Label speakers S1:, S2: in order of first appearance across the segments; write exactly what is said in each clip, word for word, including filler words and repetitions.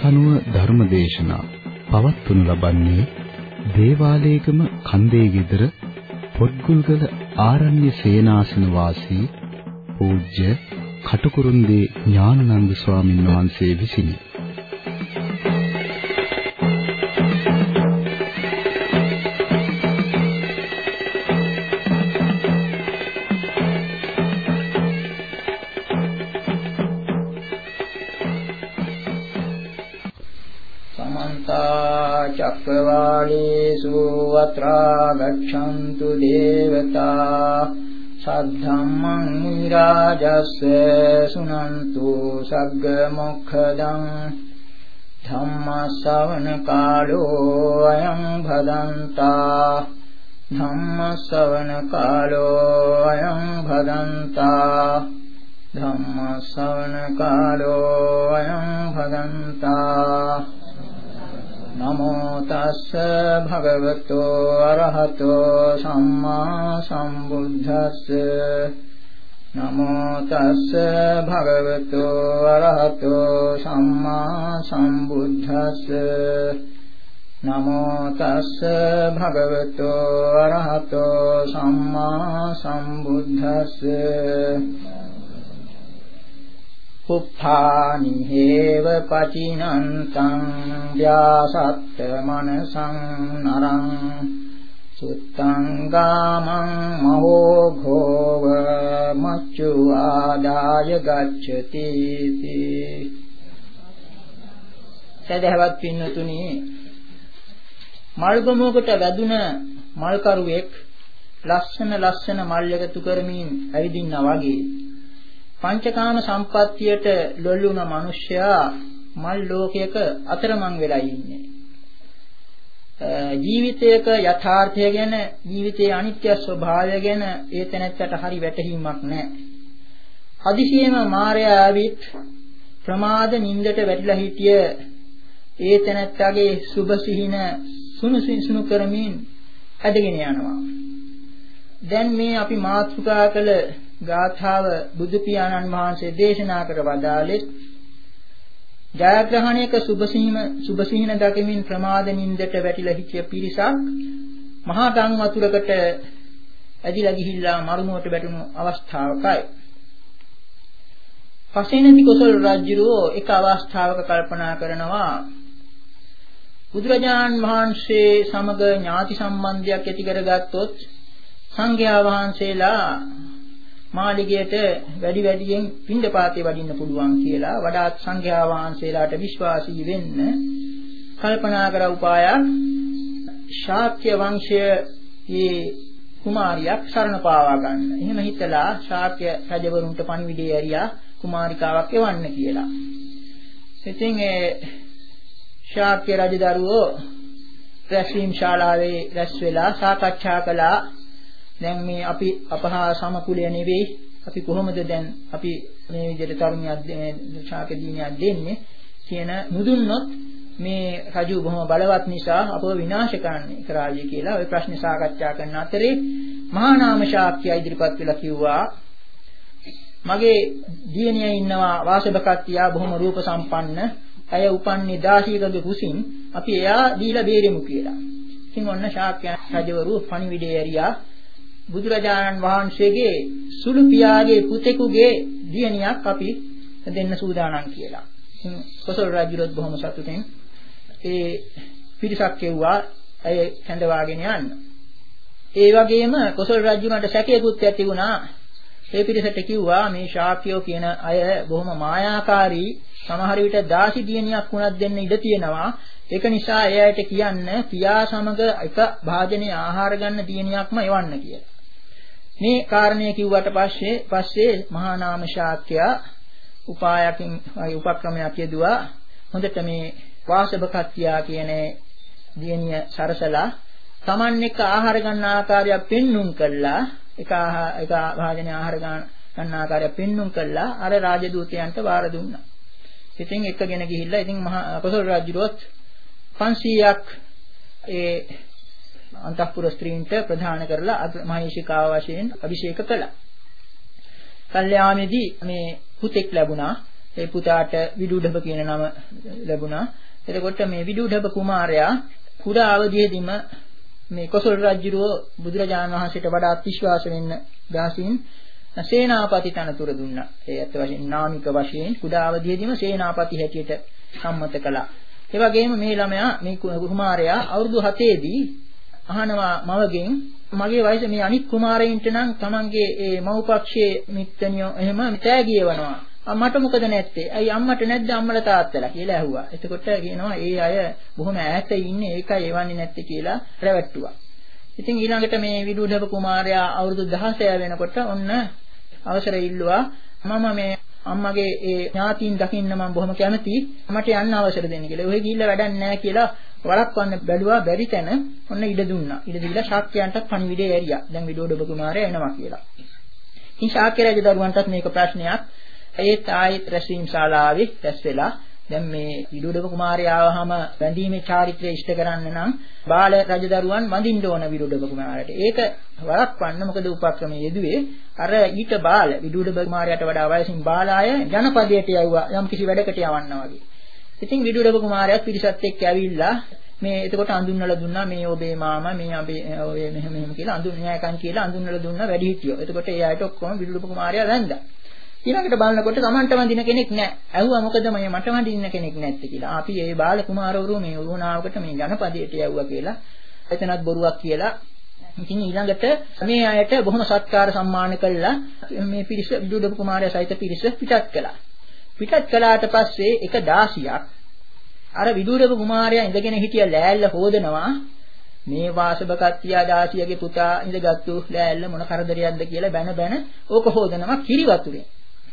S1: කනුව ධර්මදේශනා පවත්වනු ලබන්නේ දේවාලේගම කන්දේ ගෙදර පොත්ගුල්ගල ආරණ්‍ය සේනාසන වාසී පූජ්‍ය කටුකුරුන්දී ඥානানন্দ ස්වාමීන් වහන්සේ විසිනි.
S2: චක්කවාලේසු අත්‍රා ගච්ඡන්තු දේවතා සද්ධම්මං මුනි රාජස්ස සුනන්තු සග්ග මොක්ඛදං ධම්ම ශ්‍රවණ කාලෝ අයං භදන්තා ධම්ම ශ්‍රවණ කාලෝ අයං භදන්තා ධම්ම ශ්‍රවණ කාලෝ අයං භදන්තා නමෝ තස්ස භගවතෝ අරහතෝ සම්මා සම්බුද්දස්ස නමෝ තස්ස භගවතෝ අරහතෝ සම්මා සම්බුද්දස්ස නමෝ තස්ස භගවතෝ අරහතෝ සම්මා සම්බුද්දස්ස උප්පානි හේව පචිනන්තං ව්‍යාසත්ත මනසං නරං සුත්තං ගාමං මහෝ භෝව මච්චු ආදාය ගච්ඡති තී. සදහවත් පින්නතුනි, මල්ගමුවකට වැදුන මල්කරුවෙක් ලස්සන ලස්සන මල් එකතු කරමින් ඇවිදින්නා වගේ පංචකාම සම්පත්තියට ලොල් වුණ මිනිසයා මල් ලෝකයක අතරමං වෙලා ඉන්නේ. ජීවිතයක යථාර්ථය ගැන, ජීවිතයේ අනිත්‍ය ස්වභාවය ගැන ඒ තැනැත්තට හරි වැටහීමක් නැහැ. හදිසියෙම මායя ආවිත් ප්‍රමාද නින්දට වැටිලා හිටිය ඒ තැනැත්තගේ සුභ සිහින සුණු සුණු කරමින් ඇදගෙන යනවා. දැන් මේ අපි මාතෘකා කළ ගාථාව බුදු පියාණන් වහන්සේ දේශනා කර වදාළේ ජයග්‍රහණයක සුභසිහින සුභසිහින දකිමින් ප්‍රමාද නින්දට වැටිලා හිටිය පිරිසක් මහා ගම් වතුරකට ඇදිලා ගිහිල්ලා මරුමුවට වැටුණු අවස්ථාවකයි. පසේනති කොසල් රජුරෝ එක අවස්ථාවක කල්පනා කරනවා බුදුරජාණන් වහන්සේ සමග ඥාති සම්බන්ධයක් ඇති කරගත්තොත් සංඝයා වහන්සේලා මාළිගයට වැඩි වැඩියෙන් පින්ඩපාතේ වඩින්න පුළුවන් කියලා වඩාත් සංඝයා වහන්සේලාට විශ්වාසී වෙන්න කල්පනා කර උපායක් ශාක්‍ය වංශයේ කුමාරියක් සරණ පාවා ගන්න. එහෙම හිතලා ශාක්‍ය රජවරුන්ට පණිවිඩය ඇරියා කුමාරිකාවක් එවන්න කියලා. ඉතින් ඒ ශාක්‍ය රජදරුවෝ රැස්වීම් ශාලාවේ රැස් වෙලා සාකච්ඡා කළා. දැන් මේ අපි අපහා සමකුලය නෙවෙයි, අපි කොහොමද දැන් අපි මේ විදිහට තරුණියක් මේ ශාක්‍ය දිනියක් දෙන්නේ කියන නුදුන්නොත් මේ රජු බොහොම බලවත් නිසා අපව විනාශ කරන්න කරාවිය කියලා ওই ප්‍රශ්නේ සාකච්ඡා කරන අතරේ මහා නාම ශාක්‍ය ඉදිරිපත් වෙලා කිව්වා මගේ දියණිය ඉන්නවා වාසබකත්තියා බොහොම රූප සම්පන්න, ඇය උපන්නේ දාසීකගේ කුසින්, අපි එයා දීලා බේරෙමු කියලා. ඉතින් ඔන්න ශාක්‍ය රජවරු පණිවිඩය ඇරියා බුදුරජාණන් වහන්සේගේ සුළු පියාගේ පුතෙකුගේ දියණියක් අපි දෙන්න සූදානම් කියලා. ඉතින් කොසල් රජුත් බොහොම සතුටින් ඒ පිරිසක් කෙව්වා ඇය කැඳවාගෙන යන්න. ඒ වගේම කොසල් රජුන්ට සැකයකුත් ඇති වුණා. ඒ පිරිසට කිව්වා මේ ශාක්‍යෝ කියන අය බොහොම මායාකාරී, සමහර විට දාසි දියණියක් වුණත් දෙන්න ඉඩ තියෙනවා. ඒක නිසා එයාට කියන්න පියා සමග එක භාජනයේ ආහාර ගන්න දියණියක්ම එවන්න කියලා. මේ කාරණය කිව්වට පස්සේ පස්සේ මහා නාම ශාක්‍යයා උපායකින් උපක්‍රමයක් යෙදුවා. හොඳට මේ වාසබකත්තියා කියන දියණිය සරසලා Taman එක්ක ආහාර ගන්න ආකාරයක් පෙන්눔 කළා. එක එක භාජනයේ ආහාර ගන්න ආකාරයක් පෙන්눔 කළා. අර රාජදූතයන්ට වාර දුන්නා. ඉතින් එක්කගෙන ගිහිල්ලා ඉතින් මහා කොසල් රජුවත් පන්සීයක් ඒ අන්තఃපුර ස්ත්‍රීන්ට ප්‍රදාන කරලා මහේශිකාව වශයෙන් අභිෂේක කළා. කල්යාමේදී මේ පුතෙක් ලැබුණා. ඒ පුතාට විදුඩබ කියන නම ලැබුණා. එතකොට මේ විදුඩබ කුමාරයා කුඩා අවදියේදීම මේ කොසල් රජුරෝ බුදුරජාණන් වහන්සේට වඩා විශ්වාස වෙන්න දාසින් සේනාපති තනතුර දුන්නා. ඒ අත් වශයෙන් නාමික වශයෙන් කුඩා අවදියේදීම සේනාපති හැටියට සම්මත කළා. ඒ වගේම මේ ළමයා මේ කුමාරයා අවුරුදු හතේ දී අහනවා මවගෙන් මගේ වයස මේ අනිත් කුමාරයින්ට නම් තමන්ගේ ඒ මව්පක්ෂයේ මිත්‍රණියෝ එහෙම තෑගියවනවා. මට මොකද නැත්තේ? ඇයි අම්මට නැද්ද අම්මලා තාත්තලා කියලා ඇහුවා. එතකොට කියනවා ඒ අය බොහොම ඈත ඉන්නේ ඒකයි එවන්නේ නැත්තේ කියලා රැවට්ටුවා. ඉතින් ඊළඟට මේ විදුඩබ කුමාරයා අවුරුදු දහසය වෙනකොට ඔන්න අවසර ඉල්ලුවා මම මේ අම්මගේ ඒ ඥාතීන් දකින්න මම බොහොම කැමතියි මට යන්න අවසර දෙන්න කියලා. ඔහෙ ගිහිල්ලා වැඩක් නැහැ කියලා වළක්වන්න බැලුවා බැරි තැන ඔන්න ඉඩ දුන්නා. ඉඩ දීලා ශාක්‍යයන්ට පණිවිඩය ඇරියා. දැන් විදුඩබ කුමාරයා එනවා කියලා. ඉතින් ශාක්‍ය රජදරුවන්ටත් මේක ප්‍රශ්නයක්. ඒත් ආයෙත් රැස්වීම ශාලාවේ රැස් වෙලා දැන් මේ විදුඩබ කුමාරයාවහම බැඳීමේ චාරිත්‍රය ඉෂ්ට කරන්න නම් බාල රජදරුවන් වඳින්න ඕන විදුඩබ කුමාරයාට. ඒක වළක්වන්න මොකද උපක්‍රමයේ යෙදුවේ අර ඊට බාල විදුඩබ කුමාරයාට වඩා වයසින් බාලාය ජනපදයට යවුවා යම් කිසි වැඩකට යවන්නා වගේ. ඉතින් විදුඩබ කුමාරයාත් පිරිසත් එක්ක ඇවිල්ලා මේ එතකොට අඳුන්වලා දුන්නා මේ ඔබේ මාමා මේ අපේ ඔය මෙහෙම මෙහෙම කියලා අඳුන්වෑකන් කියලා අඳුන්වලා දුන්නා වැඩි හිටියෝ. එතකොට ඒ අයට ඔක්කොම විදුඩබ කුමාරයා වැඳා. ඊළඟට බලනකොට Tamanට වඳින කෙනෙක් නැහැ. ඇහුවා මොකද මම මට වඳින්න කෙනෙක් නැත්තේ කියලා. අපි ඒ බාල කුමාරවරු මේ වුණාවකට මේ ජනපදයට යවුවා කියලා. එතනත් බොරුවක් කියලා. ඉතින් ඊළඟට මේ අයට බොහොම සත්කාර සම්මාන කළා. මේ පිරිස විදුඩබ කුමාරයා සහිත පිරිස පිටත් කළා. පිටත් කළාට පස්සේ එක දාසියක් අර විදුඩබ කුමාරයා ඉඳගෙන හිටිය ලෑල්ල හොදනවා. මේ වාසබකත්තියා දාසියගේ පුතා ඉඳගත්තු ලෑල්ල මොන කරදරයක්ද කියලා බැන බැන ඕක හොදනවා කිරි වතුරෙන්.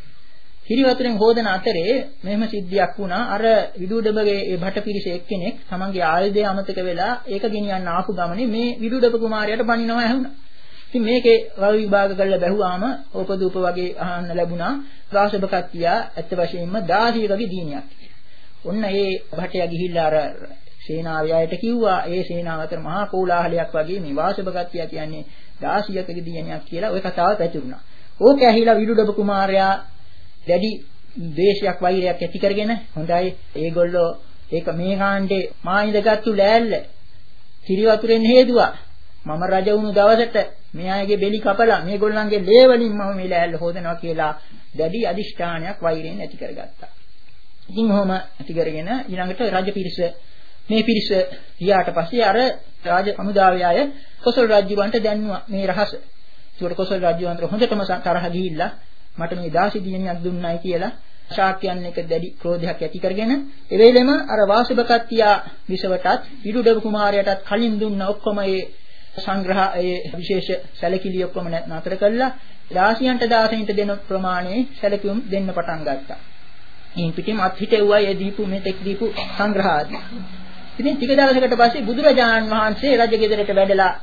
S2: කිරි වතුරෙන් හොදන අතරේ මෙහෙම සිද්ධියක් වුණා. අර විදුඩබගේ ඒ භටපිරිස එක්කෙනෙක් තමන්ගේ ආයුධය අමතක වෙලා ඒක ගෙනියන්න ආපු ගමනේ මේ විදුඩබ කුමාරයාට බනිනවා ඇහුණා. ඉතින් මේකේ වල් විභාග කරලා බැලුවාම ඕපදූප වගේ අහන්න ලැබුණා. වාසබකත්තියා ඇත්ත වශයෙන්ම දාසියකගේ දිනියක්. ඔන්න ඒ භටයා ගිහිල්ලා අර සේනාවේ අයට කිව්වා ඒ සේනාව අතර මහා කෝලාහලයක් වගේ මේ වාසබකත්තියා කියන්නේ දාසියකගේ දිනියක් කියලා ওই කතාව පැතිරුණා. ඕක ඇහිලා විදුඩබ කුමාරයා දැඩි ද්වේෂයක් වෛරයක් ඇති කරගෙන හොඳයි ඒගොල්ලෝ ඒක මේ කාණ්ඩේ මා ඉඳගත්තු ලෑල්ල කිරි වතුරෙන් හේදුවා මම රජ වුණු දවසට මේ අයගේ බෙලි කපලා මේගොල්ලන්ගේ ලේ වලින් මම මේ ලෑල්ල හොදනවා කියලා දැඩි අදිෂ්ඨානයක් වෛරයෙන් ඇති කරගත්තා. ඉතින් ඔහොම ඇති කරගෙන ඊළඟට රජ පිරිස මේ පිරිස ගියාට පස්සේ අර රාජ සමුදාය අය කොසල් රජුවන්ට දැන්නුවා මේ රහස. ඒකට කොසල් රජුවන්ට හොඳටම තරහ ගිහිල්ලා මට මේ දාසි දිනියක් දුන්නයි කියලා ශාක්‍යයන් එක දැඩි ක්‍රෝධයක් ඇති කරගෙන ඒ වෙලෙම අර වාසබකත්තියා විසවටත් විදුඩබ කුමාරයාටත් කලින් දුන්න ඔක්කොම ඒ සංග්‍රහ ඒ විශේෂ සැලකිලි ඔක්කොම නතර කළා දාසියන්ට දාසයින්ට දෙන ප්‍රමාණය සැලකුම් දෙන්න පටන් ගත්තා. ඊන් පිටින් අත් හිටෙව්වා ඒ දීපු මේ තෙක් දීපු සංග්‍රහ ආදී. ඉතින් ටික දවසකට පස්සේ බුදුරජාණන් වහන්සේ රජගෙදරට වැඩලා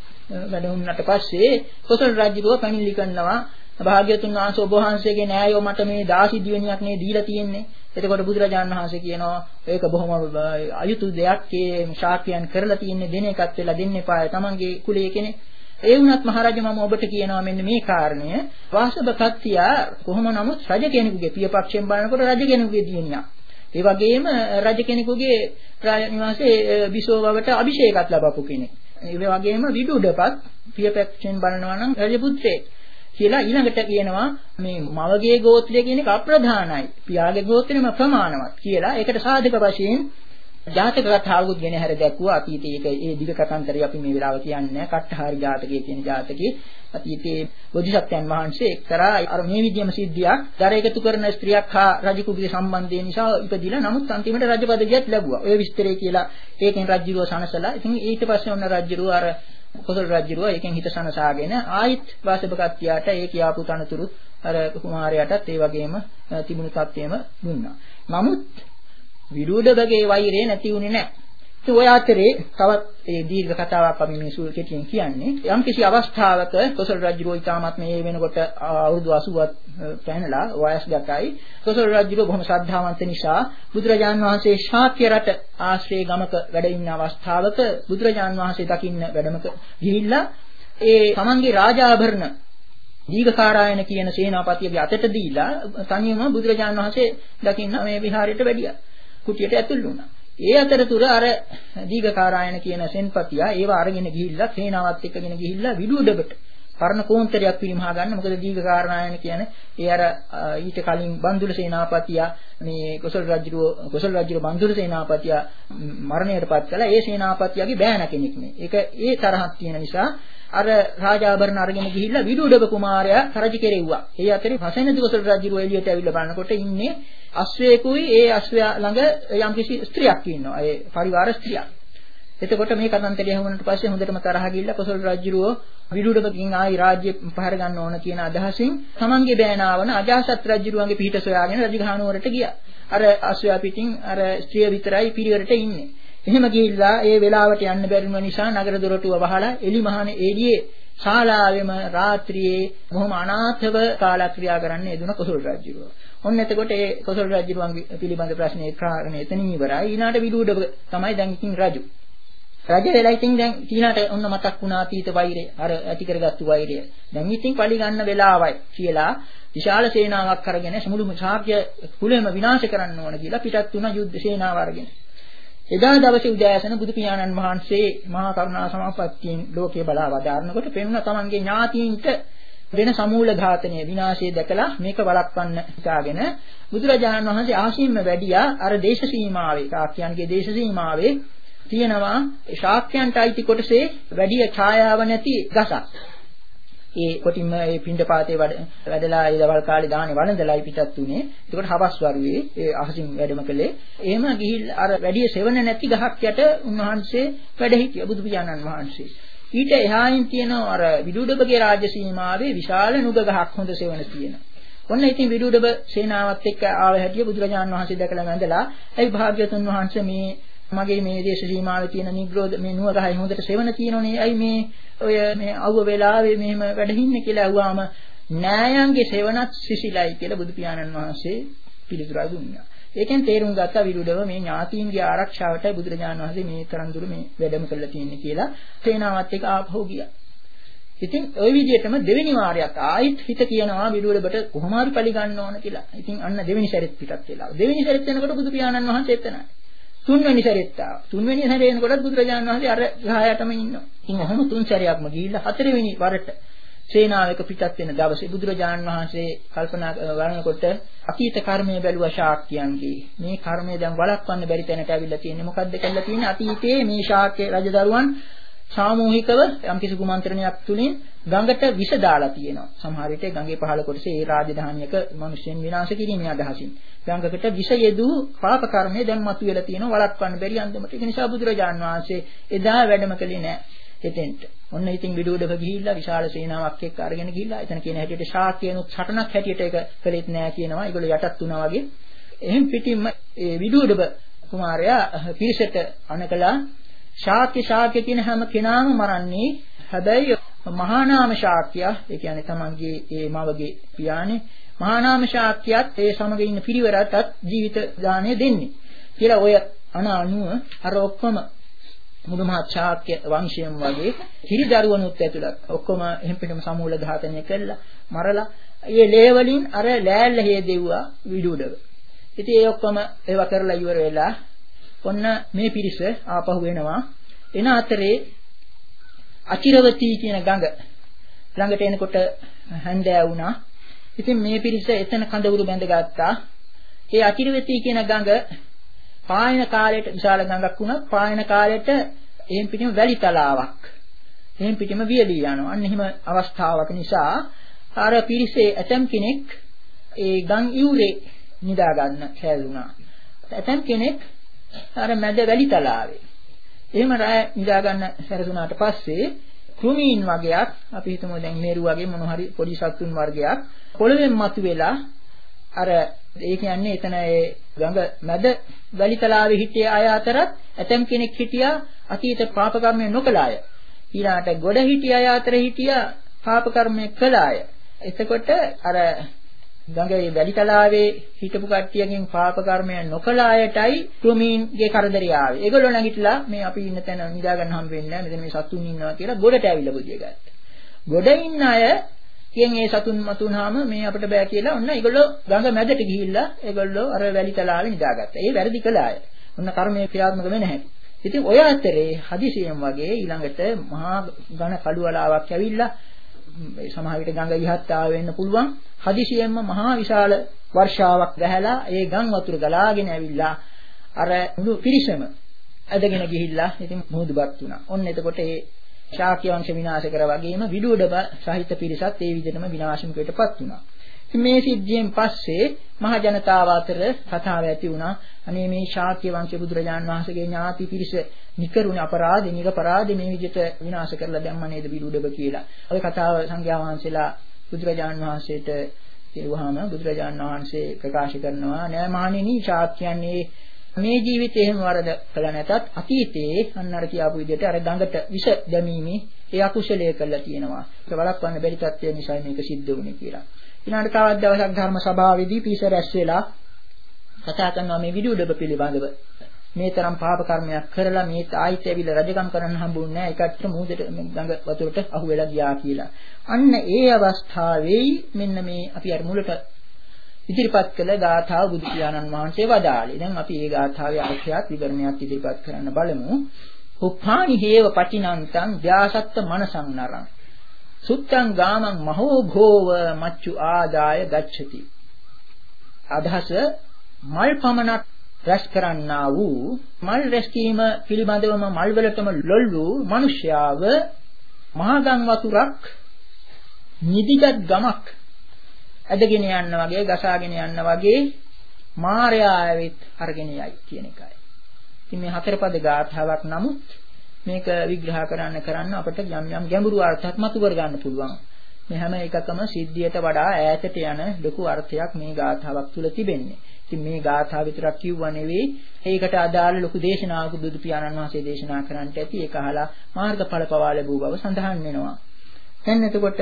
S2: වැඩ වුණාට පස්සේ කොසල් රජුව පැමිණිලි කරනවා භාග්‍යතුන් වහන්සේ ඔබ වහන්සේගේ න්යායෝ මට මේ දාසි දිවෙනියක් නේ දීලා තියෙන්නේ. එතකොට බුදුරජාණන් වහන්සේ කියනවා ඒක බොහොම අයුතු දෙයක් ඒ ශාක්‍යයන් කරලා තියෙන්නේ දෙන එකත් වෙලා දෙන්න එපා. තමන්ගේ කුලයේ කෙනෙක්. ඒ වුණත් මහරජා මම ඔබට කියනවා මෙන්න මේ කාරණය වාසබකත්තියා කොහොම නමුත් රජ කෙනෙකුගේ පියපක්ෂයෙන් බලනකොට රජ කෙනෙකුගේ දියණියක්. ඒ වගේම රජ කෙනෙකුගේ රාජ නිවාසයේ බිසෝවවට අභිෂේකත් ලැබපු කෙනෙක්. ඒ වගේම විදුඩපත් පියපක්ෂයෙන් බලනවා නම් රජ පුත්‍රයෙක්. කියලා ඊළඟට කියනවා මේ මවගේ ගෝත්‍රය කියන එක අප්‍රධානයි පියාගේ ගෝත්‍රෙම ප්‍රමාණවත් කියලා ඒකට සාධක වශයෙන් ජාතක කතාවකුත් ගෙන හැර දැක්වුවා අතීතයේ ඒක ඒ දිග කතාන්තරය අපි මේ වෙලාව කියන්නේ නැහැ කට්ටහාරි ජාතකයේ කියන ජාතකයේ අතීතයේ බෝධිසත්වයන් වහන්සේ එක්තරා අර මේ විදියම සිද්ධියක් දර එකතු කරන ස්ත්‍රියක් හා රජකුගේ සම්බන්ධය නිසා ඉපදිලා නමුත් අන්තිමට රජ පදවියක් ලැබුවා ඔය විස්තරය කියලා ඒකෙන් රජුව සනසලා ඉතින් ඊට පස්සේ ඔන්න රජුව අර කොසල් රජුව ඒකෙන් හිත සනසාගෙන ආයිත් වාසබකත්තියාට ඒ කියාපු තනතුරු අර කුමාරයාටත් ඒ වගේම තිබුණු තත්ත්වෙම දුන්නා. නමුත් විරුද්ධබගේ වෛරය නැති වුණේ නැහැ. ඉතින් ඔය අතරේ තවත් ඒ දීර්ඝ කතාවක් අපි මේ සූල් කෙටියෙන් කියන්නේ. යම් කිසි අවස්ථාවක කොසල් රජුව ඊටමත් මේ වෙනකොට අවුරුදු අසූවක් පැනලා වයස්ගතයි. කොසල් රජුව බොහොම ශ්‍රද්ධාවන්ත නිසා බුදුරජාන් වහන්සේ ශාක්‍ය රට ආශ්‍රේ ගමක වැඩ ඉන්න අවස්ථාවක බුදුරජාන් වහන්සේ දකින්න වැඩමක ගිහිල්ලා ඒ තමන්ගේ රාජාභරණ දීඝකාරායන කියන සේනාපතියගේ අතට දීලා තනියම බුදුරජාන් වහන්සේ දකින්න මේ විහාරයට වැඩියා. කුටියට ඇතුල් වුණා. ඒ අතරතුර අර දීඝකාරායන කියන සෙන්පතියා ඒව අරගෙන ගිහිල්ලා සේනාවත් එක්කගෙන ගිහිල්ලා විදුඩබට පරණ කෝන්තරයක් පිරිමහා ගන්න. මොකද දීඝකාරායන කියන්නේ ඒ අර ඊට කලින් බන්දුල සේනාපතියා මේ කොසල් රජුව කොසල් රජුව බන්දුල සේනාපතියා මරණයටපත් කළා. ඒ සේනාපතියාගේ බෑන කෙනෙක් නේ. ඒක ඒ තරහක් තියෙන නිසා අර රාජාභරණ අරගෙන ගිහිල්ලා විදුඩබ කුමාරයා කරජ කෙරෙව්වා. ඒ අතරේ පසෙනදි කොසල් රජුව එළියට ඇවිල්ලා බලනකොට ඉන්නේ අශ්වයෙකුයි ඒ අශ්වයා ළඟ යම්කිසි ස්ත්‍රියක් ඉන්නවා. ඒ පරිවාර ස්ත්‍රියක්. එතකොට මේ කතන්දරය හමුනට පස්සේ හොඳටම තරහ ගිහිල්ලා කොසල් රජුව විදුඩබකින් ආයි රාජ්‍ය පහර ගන්න ඕන කියන අදහසින් තමන්ගේ බෑනාවන අජාසත් රජුගේ පිහිට සොයාගෙන රජගහනුවරට ගියා. අර අශ්වයා පිටින් අර ස්ත්‍රිය විතරයි පිරිවරට ඉන්නේ. එහෙම ගිහිල්ලා ඒ වෙලාවට යන්න බැරි නිසා නගර දොරටුව වහලා එලිමහනේ එළියේ ශාලාවෙම රාත්‍රියේ බොහොම අනාථව කාලක්‍රියා කරන්න යෙදුන කොසල් රජුව. ඔන්න එතකොට ඒ කොසල් රජුගේ පිළිබඳ ප්‍රශ්නේ කාරණේ එතනින් ඉවරයි. ඊළාට විදුඩබ තමයි දැන් ඉතින් රජු. රජ වෙලා ඉතින් දැන් ඊළාට ඔන්න මතක් වුණා අතීත වෛරය. අර ඇති කරගත්තු වෛරය. දැන් ඉතින් පලි ගන්න වෙලාවයි කියලා විශාල සේනාවක් අරගෙන මුළු ශාක්‍ය කුලෙම විනාශ කරන්න ඕන කියලා පිටත් වුණා යුද්ධ සේනාව අරගෙන. එදා දවසේ උදෑසන බුදු පියාණන් වහන්සේ මහා කරුණා සමාපත්තියෙන් ලෝකේ බලා වදාරනකොට පෙනුණ තමන්ගේ ඥාතීන්ට වෙන සමූල ඝාතනය විනාශය දැකලා මේක වළක්වන්න හිතාගෙන බුදුරජාණන් වහන්සේ ආශිම්ම වැඩියා අර දේශ සීමාවේ ශාක්‍යයන්ගේ දේශ සීමාවේ තියෙනවා ශාක්‍යයන්ට අයිති කොටසේ වැඩි ඡායාව නැති ගසක්. ඒ කොටින්ම ඒ පින්ඩපාතේ වැඩලා ඒ දවල් කාලේ දානේ වළඳලායි පිටත් උනේ. ඒකට හවස් වරුවේ ඒ අහසින් වැඩම කළේ. එහෙම ගිහිල්ලා අර වැඩි සෙවණ නැති ගහක් යට උන්වහන්සේ වැඩ හිටියා බුදු පියාණන් වහන්සේ. ඊට එහායින් තියෙන අර විදුඩබගේ රාජ්‍ය සීමාවේ විශාල නුග ගහක් හොඳ සෙවණ තියෙනවා. ඔන්න ඉතින් විදුඩබ සේනාවත් එක්ක ආව හැටිය බුදුරජාණන් වහන්සේ දැකලා වැඳලා "ඇයි භාග්‍යවතුන් වහන්සේ මේ මගේ මේ දේශ සීමාවේ තියෙන නිග්‍රෝධ මේ නුව ගහයි හොඳට සෙවණ තියෙනෝනේ. ඇයි මේ ඔය මේ අවුව වෙලාවේ මෙහෙම වැඩහින්නේ කියලා අහුවාම නෑයන්ගේ සෙවණත් සිසිලයි කියලා බුදු පියාණන් වහන්සේ පිළිතුරු දුන්නා. ඒකෙන් තේරුම් ගත්තා විරුඩව මේ ඥාතීන්ගේ ආරක්ෂාවටයි බුදුරජාණන් වහන්සේ මේ තරම් දුර මේ වැඩම කළා තියෙන්නේ කියලා සේනාවත් එක්ක ආපහු ගියා. ඉතින් ওই විදිහටම දෙවෙනි වාරයක් ආයිත් හිත කියනවා විරුඩබට කොහොම හරි පලි ගන්න ඕන කියලා. ඉතින් අන්න දෙවෙනි සැරෙත් පිටත් වෙලා. දෙවෙනි සැරෙත් වෙනකොට බුදු පියාණන් වහන්සේ එතනයි. තුන්වෙනි සැරෙත් ආවා. තුන්වෙනි සැරේ එනකොට බුදුරජාණන් වහන්සේ අර ගහයටම ඉන්නවා. ඉතින් ඔහොම තුන් සැරයක්ම ගිහිල්ලා හතරවෙනි වරට සේනාවක පිටත් වෙන දවසේ බුදුරජාණන් වහන්සේ කල්පනා කරනකොට අතීත කර්මයේ බැලුවා ශාක්‍යයන්ගේ. මේ කර්මය දැන් වළක්වන්න බැරි තැනට ඇවිල්ලා තියෙන්නේ. මොකද්ද කියලා තියෙන්නේ? අතීතයේ මේ ශාක්‍ය රජදරුවන් සාමූහිකව යම්කිසි කුමන්ත්‍රණයක් තුලින් ගඟට විෂ දාලා තියෙනවා. සමහර විට ගඟේ පහළ කොටසේ ඒ රාජධානියක මිනිසෙන් විනාශ කිරීමේ අදහසින් ගඟකට විෂ යෙදූ පාප කර්මය දැන් මතුවලා තියෙනවා වළක්වන්න බැරි අන්දමට. ඒ නිසා බුදුරජාණන් වහන්සේ එදා වැඩම කළේ නැහැ එතෙන්ට. ඔන්න ඉතින් විදුඩක ගිහිල්ලා විශාල සේනාවක් එක්ක අරගෙන ගිහිල්ලා එතන කියන හැටියට ශාක්‍යයන්ුත් සටනක් හැටියට ඒක කළෙත් නැහැ කියනවා. ඒගොල්ලෝ යටත් වුණා වගේ. එහෙන් පිටින්ම ඒ විදුඩබ කුමාරයා පිරිසට අනකලා ශාක්‍ය ශාක්‍ය කියන හැම කෙනාම මරන්නේ. හැබැයි මහා නාම ශාක්‍යයා ඒ කියන්නේ තමන්ගේ ඒ මවගේ පියාණේ මහා නාම ශාක්‍යයත් ඒ සමග ඉන්න පිරිවරටත් ජීවිත දාණය දෙන්නේ කියලා ඔය අනානුව අර ඔක්කොම මුළු මහත් ශාක්‍ය වංශයම වගේ හිරිදරුවනුත් ඇතුළත් ඔක්කොම එහෙම් පිටම සමූල ඝාතනය කළා මරලා ඒ ලේ වලින් අර ලෑල්ල හේදෙව්වා විදුඩව. ඉතින් ඒ ඔක්කොම ඒවා කරලා ඉවර වෙලා ඔන්න මේ පිරිස ආපහු එනවා. එන අතරේ අචිරවතී කියන ගඟ ළඟට එනකොට හැන්දෑ වුණා. ඉතින් මේ පිරිස එතන කඳවුරු බැඳගත්තා. ඒ අචිරවතී කියන ගඟ පායන කාලයට විශාල ගඟක් වුණා. පායන කාලයට එහෙන් පිටිම වැලි තලාවක්. එහෙන් පිටිම වියලී යනවා. අන්න එහෙම අවස්ථාවක් නිසා අර පිරිසේ ඇතම් කෙනෙක් ඒ ගම් ඉවුරේ නිදා ගන්න හැදුණා. ඇතම් කෙනෙක් අර මැද වැලි තලාවේ. එහෙම රැ නිදා ගන්න සැරසුණාට පස්සේ කෘමීන් වර්ගයක් අපි හිතමු දැන් මේරු වගේ මොන හරි පොඩි සත්තුන් වර්ගයක් පොළවෙන් මතුවෙලා අර ඒ කියන්නේ එතන ඒ ගඟ මැද වැලි තලාවේ හිටිය අය අතරත් ඇතම් කෙනෙක් හිටියා අතීත පාප කර්මය නොකළ අය. ඊළාට ගොඩ හිටිය අය අතර හිටියා පාප කර්මය කළ අය. එතකොට අර ගඟේ වැලි තලාවේ හිටපු කට්ටියකින් පාප කර්මය නොකළ අයටයි කෘමීන්ගේ කරදරය ආවේ. ඒගොල්ලෝ නැගිටලා මේ අපි ඉන්න තැන නිදා ගන්න හම් වෙන්නේ නැහැ. මෙතන මේ සතුන් ඉන්නවා කියලා ගොඩට ඇවිල්ලා බුදිය ගත්තා. ගොඩ ඉන්න අය කියෙන් ඒ සතුන් මතුනහම මේ අපිට බෑ කියලා ඔන්න ඒගොල්ලෝ ගඟ මැදට ගිහිල්ලා ඒගොල්ලෝ අර වැලි තලාවේ නිදාගත්තා. ඒ වැරදි කළාය. ඔන්න කර්මයේ ක්‍රියාත්මක වෙන්නේ නැහැ. ඉතින් ඔය අතරේ හදිසියෙන් වගේ ඊළඟට මහා ඝන කළුවලාවක් ඇවිල්ලා සමහර විට ගඟ ඉහත් ආව වෙන්න පුළුවන්. හදිසියෙන්ම මහා විශාල වර්ෂාවක් ගැහැලා ඒ ගම් වතුර ගලාගෙන ඇවිල්ලා අර මුළු පිරිසම ඇදගෙන ගිහිල්ලා ඉතින් මුහුදුපත් වුණා. ඔන්න එතකොට ඒ ශාක්‍ය වංශ විනාශ කර වගේම විදුඩබ සහිත පිරිසත් ඒ විදිහටම විනාශමුකයටපත් වුණා. ඉතින් මේ සිද්ධියෙන් පස්සේ මහ ජනතාව අතර කතාව ඇති වුණා. අනේ මේ ශාක්‍ය වංශ බුදුරජාන් වහන්සේගේ ඥාති පිරිස නිකරුණේ අපරාධේ නිරපරාධේ මේ විදිහට විනාශ කරලා දැම්ම නේද විදුඩබ කියලා. ඔය කතාව සංඝයා වහන්සේලා බුදුරජාන් වහන්සේට කිව්වහම බුදුරජාන් වහන්සේ ප්‍රකාශ කරනවා නෑ මහණෙනි ශාක්‍යයන්ගේ මේ ජීවිතේ එහෙම වරද කළ නැතත් අතීතයේ අන්න අර කියාපු විදිහට අර ගඟට විෂ දැමීමේ ඒ අකුසලයේ කළා තියෙනවා. ඒක වළක්වන්න බැරි තත්ත්වය නිසා මේක සිද්ධ වුණේ කියලා. ඊළඟට තවත් දවසක් ධර්ම සභාවේදී පිරිස රැස් වෙලා කතා කරනවා මේ විදුඩබ පිළිබඳව. මේ තරම් පාප කර්මයක් කරලා මේ ආයිත් ඇවිල්ලා රජකම් කරන්න හම්බුන්නේ නැහැ. ඒකට මුහුදට ගඟ වතුරට අහු වෙලා ගියා කියලා. අන්න ඒ අවස්ථාවේ මෙන්න මේ අපි අර මුලට ඉදිරිපත් කළ ගාථාව බුදු පියාණන් වහන්සේ වදාළේ. දැන් අපි මේ ගාථාවේ අර්ථයත් විවරණයක් ඉදිරිපත් කරන්න බලමු. උප්පානි හේව පටිනන්තං ව්‍යාසත්ත මනසං නරං. සුත්තං ගාමං මහෝ භෝව මච්චු ආදාය ගච්ඡති. අදහස මල් පමණක් රැස් කරන්නා වූ මල් රැස්කීම පිළිබඳවම මල් වලටම ලොල් වූ මිනිස්යාව මහගම් වතුරක් නිදිගත් ගමක් ඇදගෙන යන්න වගේ ගසාගෙන යන්න වගේ මායя ආවෙත් අරගෙන යයි කියන එකයි. ඉතින් මේ හතරපද ගාථාවක් නමුත් මේක විග්‍රහ කරන්න කරන්න අපිට යම් යම් ගැඹුරු අර්ථයක් මතු කර ගන්න පුළුවන්. මේ හැම එකකම සිද්ධියට වඩා ඈතට යන ලොකු අර්ථයක් මේ ගාථාවක් තුල තිබෙන්නේ. ඉතින් මේ ගාථාව විතරක් කිව්වා නෙවෙයි ඒකට අදාළ ලොකු දේශනාවක බුදු පියාණන් වහන්සේ දේශනා කරන්නට ඇති ඒක අහලා මාර්ගඵල පවා ලැබුව බව සඳහන් වෙනවා. දැන් එතකොට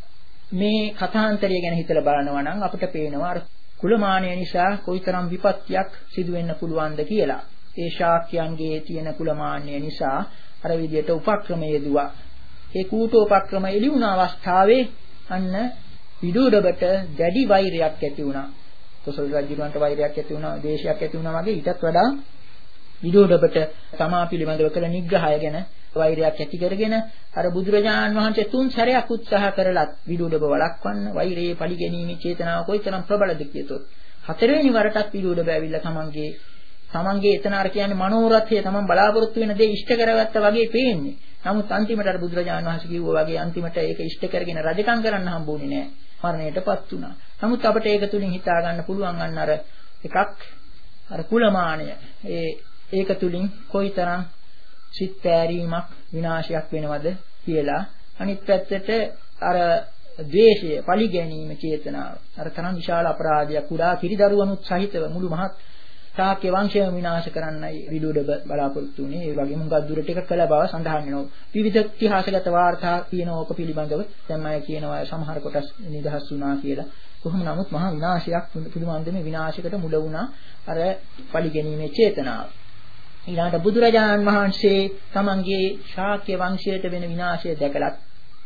S2: මේ කථාන්තරය ගැන හිතලා බලනවා නම් අපිට පේනවා අර කුලමානය නිසා කොයිතරම් විපත්තියක් සිදු වෙන්න පුළුවන්ද කියලා. ඒ ශාක්‍යයන්ගේ තියෙන කුලමානය නිසා අර විදියට උපක්‍රම යෙදුවා. ඒ කූටෝපක්‍රම එළි වුණ අවස්ථාවේ අන්න විදුඩබට දැඩි වෛරයක් ඇති වුණා. කොසල් රජුන්ට වෛරයක් ඇති වුණා, දේශයක් ඇති වුණා වගේ ඊටත් වඩා විදුඩබට තමා පිළිබඳව කළ නිග්‍රහය ගැන වෛරයක් ඇති කරගෙන අර බුදුරජාණන් වහන්සේ තුන් සැරයක් උත්සාහ කරලත් විදුඩබ වළක්වන්න වෛරයේ පරිගැනීමේ චේතනාව කොයිතරම් ප්‍රබලද කියතොත් හතරවෙනි වරටත් විදුඩබ ඇවිල්ලා තමන්ගේ තමන්ගේ එතන අර කියන්නේ මනෝරථය තමන් බලාපොරොත්තු වෙන දේ ඉෂ්ට කරගත්තා වගේ පේන්නේ. නමුත් අන්තිමට අර බුදුරජාණන් වහන්සේ කිව්වා වගේ අන්තිමට ඒක ඉෂ්ට කරගෙන රජකම් කරන්න හම්බුනේ නැහැ. මරණයටපත් වුණා. නමුත් අපිට ඒක තුලින් හිතා ගන්න පුළුවන් අන්න අර එකක් අර කුලමානය. ඒ ඒක තුලින් කොයිතරම් සිත් පෑරීමක් විනාශයක් වෙනවද කියලා. අනිත් පැත්තට අර ද්වේෂය, පරිගැනීම චේතනාව. අර තරම් විශාල අපරාධයක් කුඩා කිරිදරුවනුත් සහිතව මුළු මහත් ශාක්‍ය වංශයම විනාශ කරන්නයි විදුඩබ බලාපොරොත්තු වුණේ. ඒ වගේම මුගක් දුරට එක කළ බව සඳහන් වෙනවා. විවිධ ඉතිහාසගත වාර්තා කියන ඕක පිළිබඳව දැන් අය කියනවා සමහර කොටස් නිදහස් වුණා කියලා. කොහොම නමුත් මහා විනාශයක් පිළිබඳව මේ විනාශයකට මුල වුණා අර පරිගැනීමේ චේතනාව. ඊළඟට බුදුරජාණන් වහන්සේ තමන්ගේ ශාක්‍ය වංශයට වෙන විනාශය දැකලත්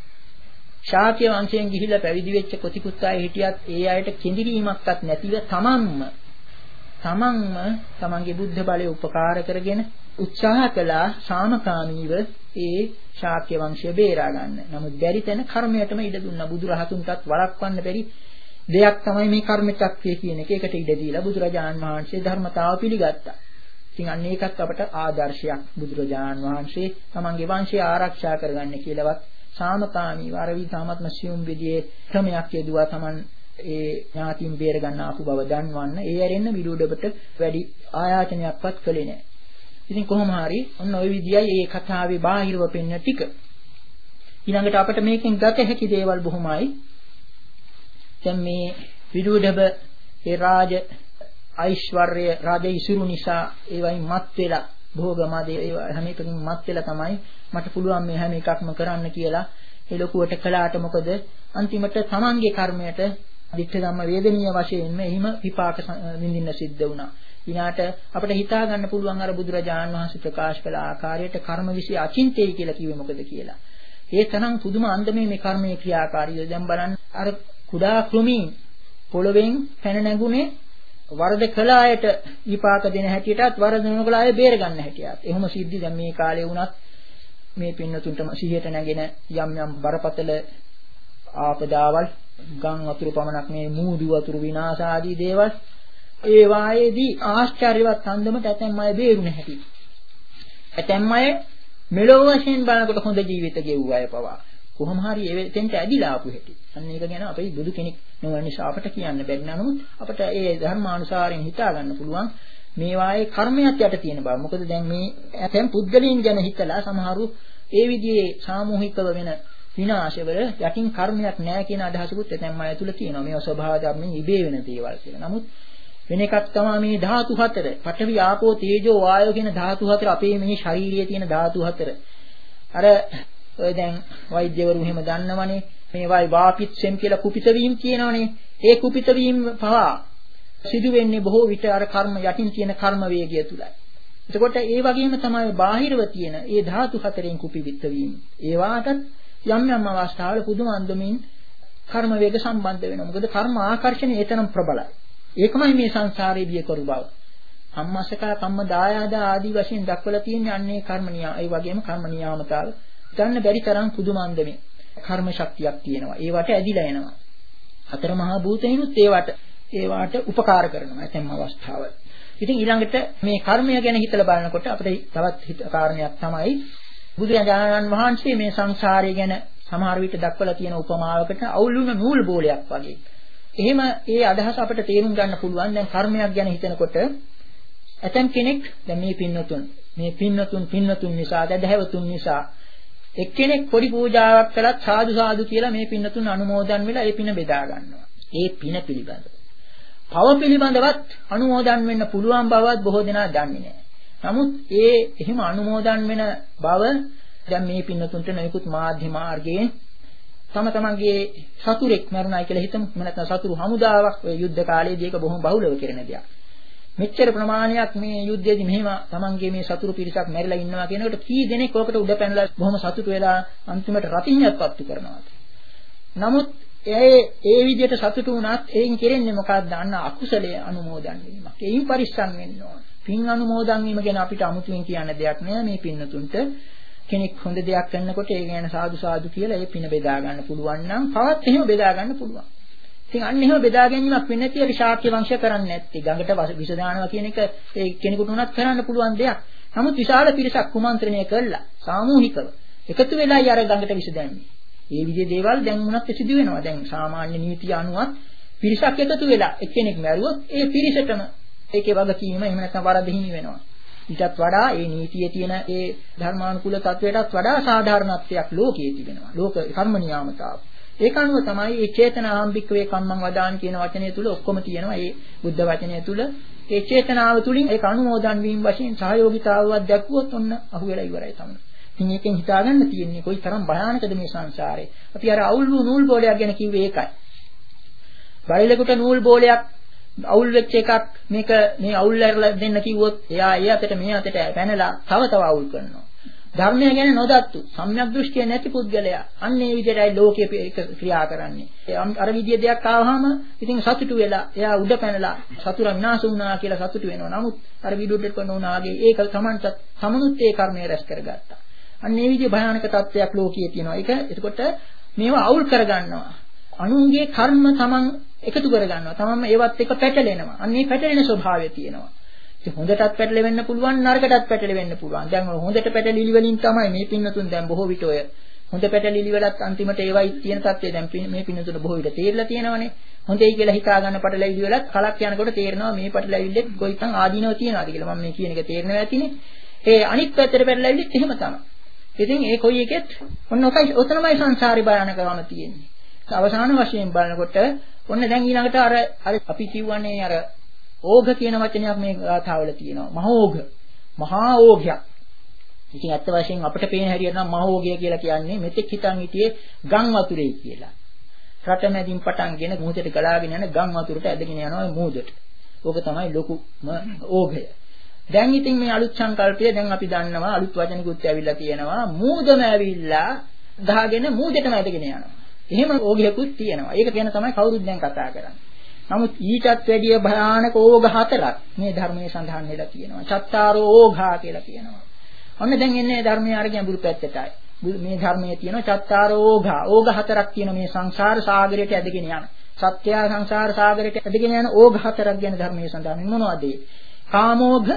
S2: ශාක්‍ය වංශයෙන් ගිහිල්ලා පැවිදි වෙච්ච කොතිකුත් අය හිටියත් ඒ අයට කිඳිරීමක්වත් නැතිව තමන්ම තමන්ම තමන්ගේ බුද්ධ බලය උපකාර කරගෙන උත්සාහ කළා සාමකාමීව ඒ ශාක්‍ය වංශය බේරා ගන්න. නමුත් බැරි තැන කර්මයටම ඉඩ දුන්නා. බුදුරහතුන්ටත් වළක්වන්න බැරි දෙයක් තමයි මේ කර්ම චක්‍රය කියන එක. ඒකට ඉඩ දීලා බුදුරජාණන් වහන්සේ ධර්මතාව පිළිගත්තා. ඉතින් අන්න ඒකත් අපට ආදර්ශයක්. බුදුරජාණන් වහන්සේ තමන්ගේ වංශය ආරක්ෂා කරගන්න කියලාවත් සාමකාමීව අර විතාමත්ම සියුම් විදියේ ක්‍රමයක් යෙදුවා. තමන් ඒ ඥාතින් බේර ගන්න ආපු බව දන්වන්න ඒ ඇරෙන්න විදුඩබට වැඩි ආයාචනයක්වත් කළේ නැහැ. ඉතින් කොහොම හරි ඔන්න ওই විදියයි මේ කතාවේ බාහිරව පෙන්න ටික. ඊළඟට අපිට මේකෙන් ගත හැකි දේවල් බොහොමයි. දැන් මේ විදුඩබ ඒ රාජ ඓශ්වර්ය රාජ ඉසුරු නිසා ඒ වයින් මත් වෙලා භෝගමදේ ඒ හැම එකකින් මත් වෙලා තමයි මට පුළුවන් මේ හැම එකක්ම කරන්න කියලා ඒ ලොකුවට කළාට මොකද අන්තිමට තමන්ගේ කර්මයට දිට්ඨ ධම්ම වේදනීය වශයෙන්ම එහිම විපාක විඳින්න සිද්ධ වුණා. ඊනාට අපිට හිතා ගන්න පුළුවන් අර බුදුරජාණන් වහන්සේ ප්‍රකාශ කළ ආකාරයට කර්ම විශ්ය අචින්තේයි කියලා කිව්වේ මොකද කියලා. ඒ තරම් පුදුම අන්දමේ මේ කර්මයේ ක්‍රියාකාරීත්වය. දැන් බලන්න අර කුඩා කෘමීන් පොළවෙන් පැන නැගුණේ වරද කළ අයට විපාක දෙන හැටියටත් වරද නොකළ අය බේර ගන්න හැටියත්. එහෙම සිද්ධි දැන් මේ කාලේ වුණත් මේ පින්නතුන්ටම සිහියට නැගෙන යම් යම් බරපතල ආපදාවල් ගම් වතුර පමණක් මේ මූදු වතුර විනාශ ආදී දේවල් ඒ වායේදී ආශ්චර්යවත් අන්දමට ඇතැම් අය බේරුණ හැටි. ඇතැම් අය මෙලොව වශයෙන් බලනකොට හොඳ ජීවිත ගෙවුව අය පවා කොහොම හරි එතෙන්ට ඇදිලා ආපු හැටි. අන්න ඒක ගැන අපේ බුදු කෙනෙක් නොවන නිසා අපට කියන්න බැරි නමුත් අපට ඒ ධර්මානුසාරයෙන් හිතා ගන්න පුළුවන් මේ වායේ කර්මයක් යට තියෙන බව. මොකද දැන් මේ ඇතැම් පුද්ගලයන් ගැන හිතලා සමහරු ඒ විදිහේ සාමූහිකව වෙන විනාශවල යටින් කර්මයක් නැහැ කියන අදහසකුත් ඇතැම් අය තුල තියෙනවා. මේවා ස්වභාව ධර්මයෙන් ඉබේ වෙන දේවල් කියලා. නමුත් වෙන එකක් තමයි මේ ධාතු හතර. පඨවි ආපෝ තේජෝ වායෝ කියන ධාතු හතර අපේ මේ ශාරීරියේ තියෙන ධාතු හතර. අර ඔය දැන් වෛද්‍යවරු එහෙම දන්නවනේ. මේවයි වාපිත්සෙම් කියලා කුපිත වීම කියනවනේ. ඒ කුපිත වීම පවා සිදු වෙන්නේ බොහෝ විට අර කර්ම යටින් තියෙන කර්ම වේගය තුලයි. එතකොට ඒ වගේම තමයි බාහිරව තියෙන ඒ ධාතු හතරෙන් කුපිත වීම. ඒ වාටත් යම් යම් අවස්ථාවල පුදුම අන්දමින් කර්ම වේග සම්බන්ධ වෙනවා. මොකද කර්ම ආකර්ෂණය ඒ තරම් ප්‍රබලයි. ඒකමයි මේ සංසාරයේ බිය කරු බව. අම්මසකා කම්ම දායාද ආදී වශයෙන් දක්වලා තියෙන්නේ අන්නේ කර්ම නියා. ඒ වගේම කර්ම නියාමතාව ගන්න බැරි තරම් පුදුම අන්දමේ කර්ම ශක්තියක් තියෙනවා. ඒවට ඇදිලා එනවා. හතර මහා භූතේනුත් ඒවට ඒවට උපකාර කරනවා ඇතැම් අවස්ථාවල. ඉතින් ඊළඟට මේ කර්මය ගැන හිතලා බලනකොට අපිට තවත් හිත කාරණයක් තමයි බුදුරජාණන් වහන්සේ මේ සංසාරය ගැන සමහර විට දක්වලා තියෙන උපමාවකට අවුල් වුණ නූල් බෝලයක් වගේ. එහෙම ඒ අදහස අපිට තේරුම් ගන්න පුළුවන්. දැන් කර්මයක් ගැන හිතනකොට ඇතැම් කෙනෙක් දැන් මේ පින්නතුන් මේ පින්නතුන් පින්නතුන් නිසා දැදහැවතුන් නිසා එක්කෙනෙක් පොඩි පූජාවක් කළත් සාදු සාදු කියලා මේ පින්නතුන් අනුමෝදන් වෙලා ඒ පින බෙදා ගන්නවා. ඒ පින පිළිබඳව. පව පිළිබඳවත් අනුමෝදන් වෙන්න පුළුවන් බවත් බොහෝ දෙනා දන්නේ නැහැ. නමුත් ඒ එහෙම අනුමෝදන් වෙන බව දැන් මේ පින්නතුන්ට නොයෙකුත් මාධ්‍ය මාර්ගයෙන් තම තමන්ගේ සතුරෙක් මරණයි කියලා හිතමු. නැත්නම් සතුරු හමුදාවක් ඔය යුද්ධ කාලයේදී ඒක බොහොම බහුලව කරන දෙයක්. මෙච්චර ප්‍රමාණයක් මේ යුද්ධයේදී මෙහෙම තමන්ගේ මේ සතුරු පිරිසක් මැරිලා ඉන්නවා කියනකොට කී දෙනෙක් ඕකට උඩ පැනලා බොහොම සතුටු වෙලා අන්තිමට රතිඤ්ඤත් පත්තු කරනවා. නමුත් ඒ ඒ විදිහට සතුටු වුණත් ඒන් කෙරෙන්නේ මොකක්ද? අන්න අකුසලයේ අනුමෝදන් වීමක්. ඒයින් පරිස්සම් වෙන්න ඕන. පින් අනුමෝදන් වීම ගැන අපිට අමුතුවෙන් කියන්න දෙයක් නෑ. මේ පින්නතුන්ට කෙනෙක් හොඳ දෙයක් කරනකොට ඒ ගැන සාදු සාදු කියලා ඒ පින බෙදා ගන්න පුළුවන් නම් තවත් එහෙම බෙදා ගන්න පුළුවන්. ඉතින් අන්න එහෙම බෙදා ගැනීමක් වෙන්නේ නැති අර ශාක්‍ය වංශය කරන්නේ නැත්තේ. ගඟට විස දානවා කියන එක ඒ කෙනෙකුට උනත් කරන්න පුළුවන් දෙයක්. නමුත් විශාල පිරිසක් කුමන්ත්‍රණය කළා සාමූහිකව එකතු වෙලායි අර ගඟට විස දැම්මේ. මේ විදිහේ දේවල් දැන් උනත් සිදු වෙනවා. දැන් සාමාන්‍ය නීතිය අනුවත් පිරිසක් එකතු වෙලා එක්කෙනෙක් මැරුවොත් ඒ පිරිසටම ඒකේ වගකීම එහෙම නැත්නම් වරද හිමි වෙනවා. ඊටත් වඩා මේ නීතියේ තියෙන ඒ ධර්මානුකූල තත්වයටත් වඩා සාධාරණත්වයක් ලෝකයේ තිබෙනවා. ලෝක කර්ම නියාමතාව. ඒක අනුව තමයි මේ චේතනාම්බික වේ කම්මං වදාන කියන වචනය තුල ඔක්කොම තියෙනවා. මේ බුද්ධ වචනය තුල ඒ චේතනාව තුලින් ඒක අනුමෝදන් වීම වශයෙන් සහයෝගීතාවයක් දැක්වුවොත් ඔන්න අහුවෙලා ඉවරයි තමයි. ඉතින් ඒකෙන් හිතා ගන්න තියෙන්නේ කොයි තරම් භයානකද මේ සංසාරේ. අපි අර අවුල් වූ නූල් බෝලයක් ගැන කිව්වේ ඒකයි. බයිලෙකුට නූල් බෝලයක් අවුල් වෙච්ච එකක් මේක මේ අවුල් ඇරලා දෙන්න කිව්වොත් එයා ඒ අතට මේ අතට පැනලා තව තව අවුල් කරනවා. ධර්මය ගැන නොදත්තු සම්‍යක් දෘෂ්ටිය නැති පුද්ගලයා අන්න ඒ විදිහටයි ලෝකයේ ක්‍රියා කරන්නේ. අර විදිය දෙයක් ආවහම ඉතින් සතුටු වෙලා එයා උඩ පැනලා සතුරා විනාශ වුණා කියලා සතුටු වෙනවා. නමුත් අර විදුඩට කරන උනාගේ ඒක තමන්ට තමනුත් ඒ කර්මය රැස් කරගත්තා. අන්න ඒ විදිහ භයානක තත්ත්වයක් ලෝකයේ තියෙනවා. ඒක එතකොට මේවා අවුල් කරගන්නවා. අනුන්ගේ කර්ම තමන් එකතු කරගන්නවා. තමන්ම ඒවත් එක පැටලෙනවා. අන්න මේ පැටලෙන ස්වභාවය තියෙනවා. ඉතින් හොඳටත් පැටලෙන්න පුළුවන් නරකටත් පැටලෙන්න පුළුවන්. දැන් හොඳට පැටලිලි වලින් තමයි මේ පින්නතුන් දැන් බොහෝ විට ඔය හොඳ පැටලිලි වලත් අන්තිමට ඒවයි තියෙන තත්ත්වය දැන් මේ පින්නතුන් බොහෝ විට තේරලා තියෙනවනේ. හොඳයි කියලා හිතා ගන්න පැටලිලි වලත් කලක් යනකොට තේරෙනවා මේ පැටලිල්ලෙත් කොයිතරම් ආදීනව තියනවාද කියලා. මම මේ කියන එක තේරෙනවා ඇතිනේ. ඒ අනිත් පැත්තට පැටලිල්ලෙත් එහෙම තමයි. ඉතින් ඒ කොයි එකෙත් ඔන්න ඔකයි ඔතනමයි සංසාරේ භයානකම තියෙන්නේ. අවසාන වශයෙන් බලනකොට ඔන්න දැන් ඊළඟට අර අර අපි කියවනේ අර ඕඝ කියන වචනයක් මේ ගාථාවල තියෙනවා. මහෝඝ. මහා ඕඝයක්. ඉතින් ඇත්ත වශයෙන් අපිට පේන හැටියට නම් මහෝඝය කියලා කියන්නේ මෙතෙක් හිතන් හිටියේ ගම් වතුරේ කියලා. රට මැදින් පටන්ගෙන මුහුදට ගලාගෙන යන ගම් වතුරට ඇදගෙන යනවා මුහුදට. ඕක තමයි ලොකුම ඕඝය. දැන් ඉතින් මේ අලුත් සංකල්පය දැන් අපි දන්නවා අලුත් වචනිකුත් ඇවිල්ලා තියෙනවා. මූදම ඇවිල්ලා ගහගෙන මූදෙටම ඇදගෙන යනවා. එහෙම ඕගයකුත් තියෙනවා. ඒක කියන තමයි කවුරුත් දැන් කතා කරන්නේ. නමුත් ඊටත් වැඩිය භයානක ඕඝ හතරක් මේ ධර්මයේ සඳහන් වෙලා තියෙනවා. චත්තාරෝ ඕඝා කියලා කියනවා. ඔන්න දැන් එන්නේ ධර්මයේ අර ගැඹුරු පැත්තටයි. මේ ධර්මයේ තියෙනවා චත්තාරෝ ඕඝා. ඕඝ හතරක් තියෙන මේ සංසාර සාගරයට ඇදගෙන යන. සත්‍ය සංසාර සාගරයට ඇදගෙන යන ඕඝ හතරක් ගැන ධර්මයේ සඳහන් මොනවද ඒ? කාමෝඝ,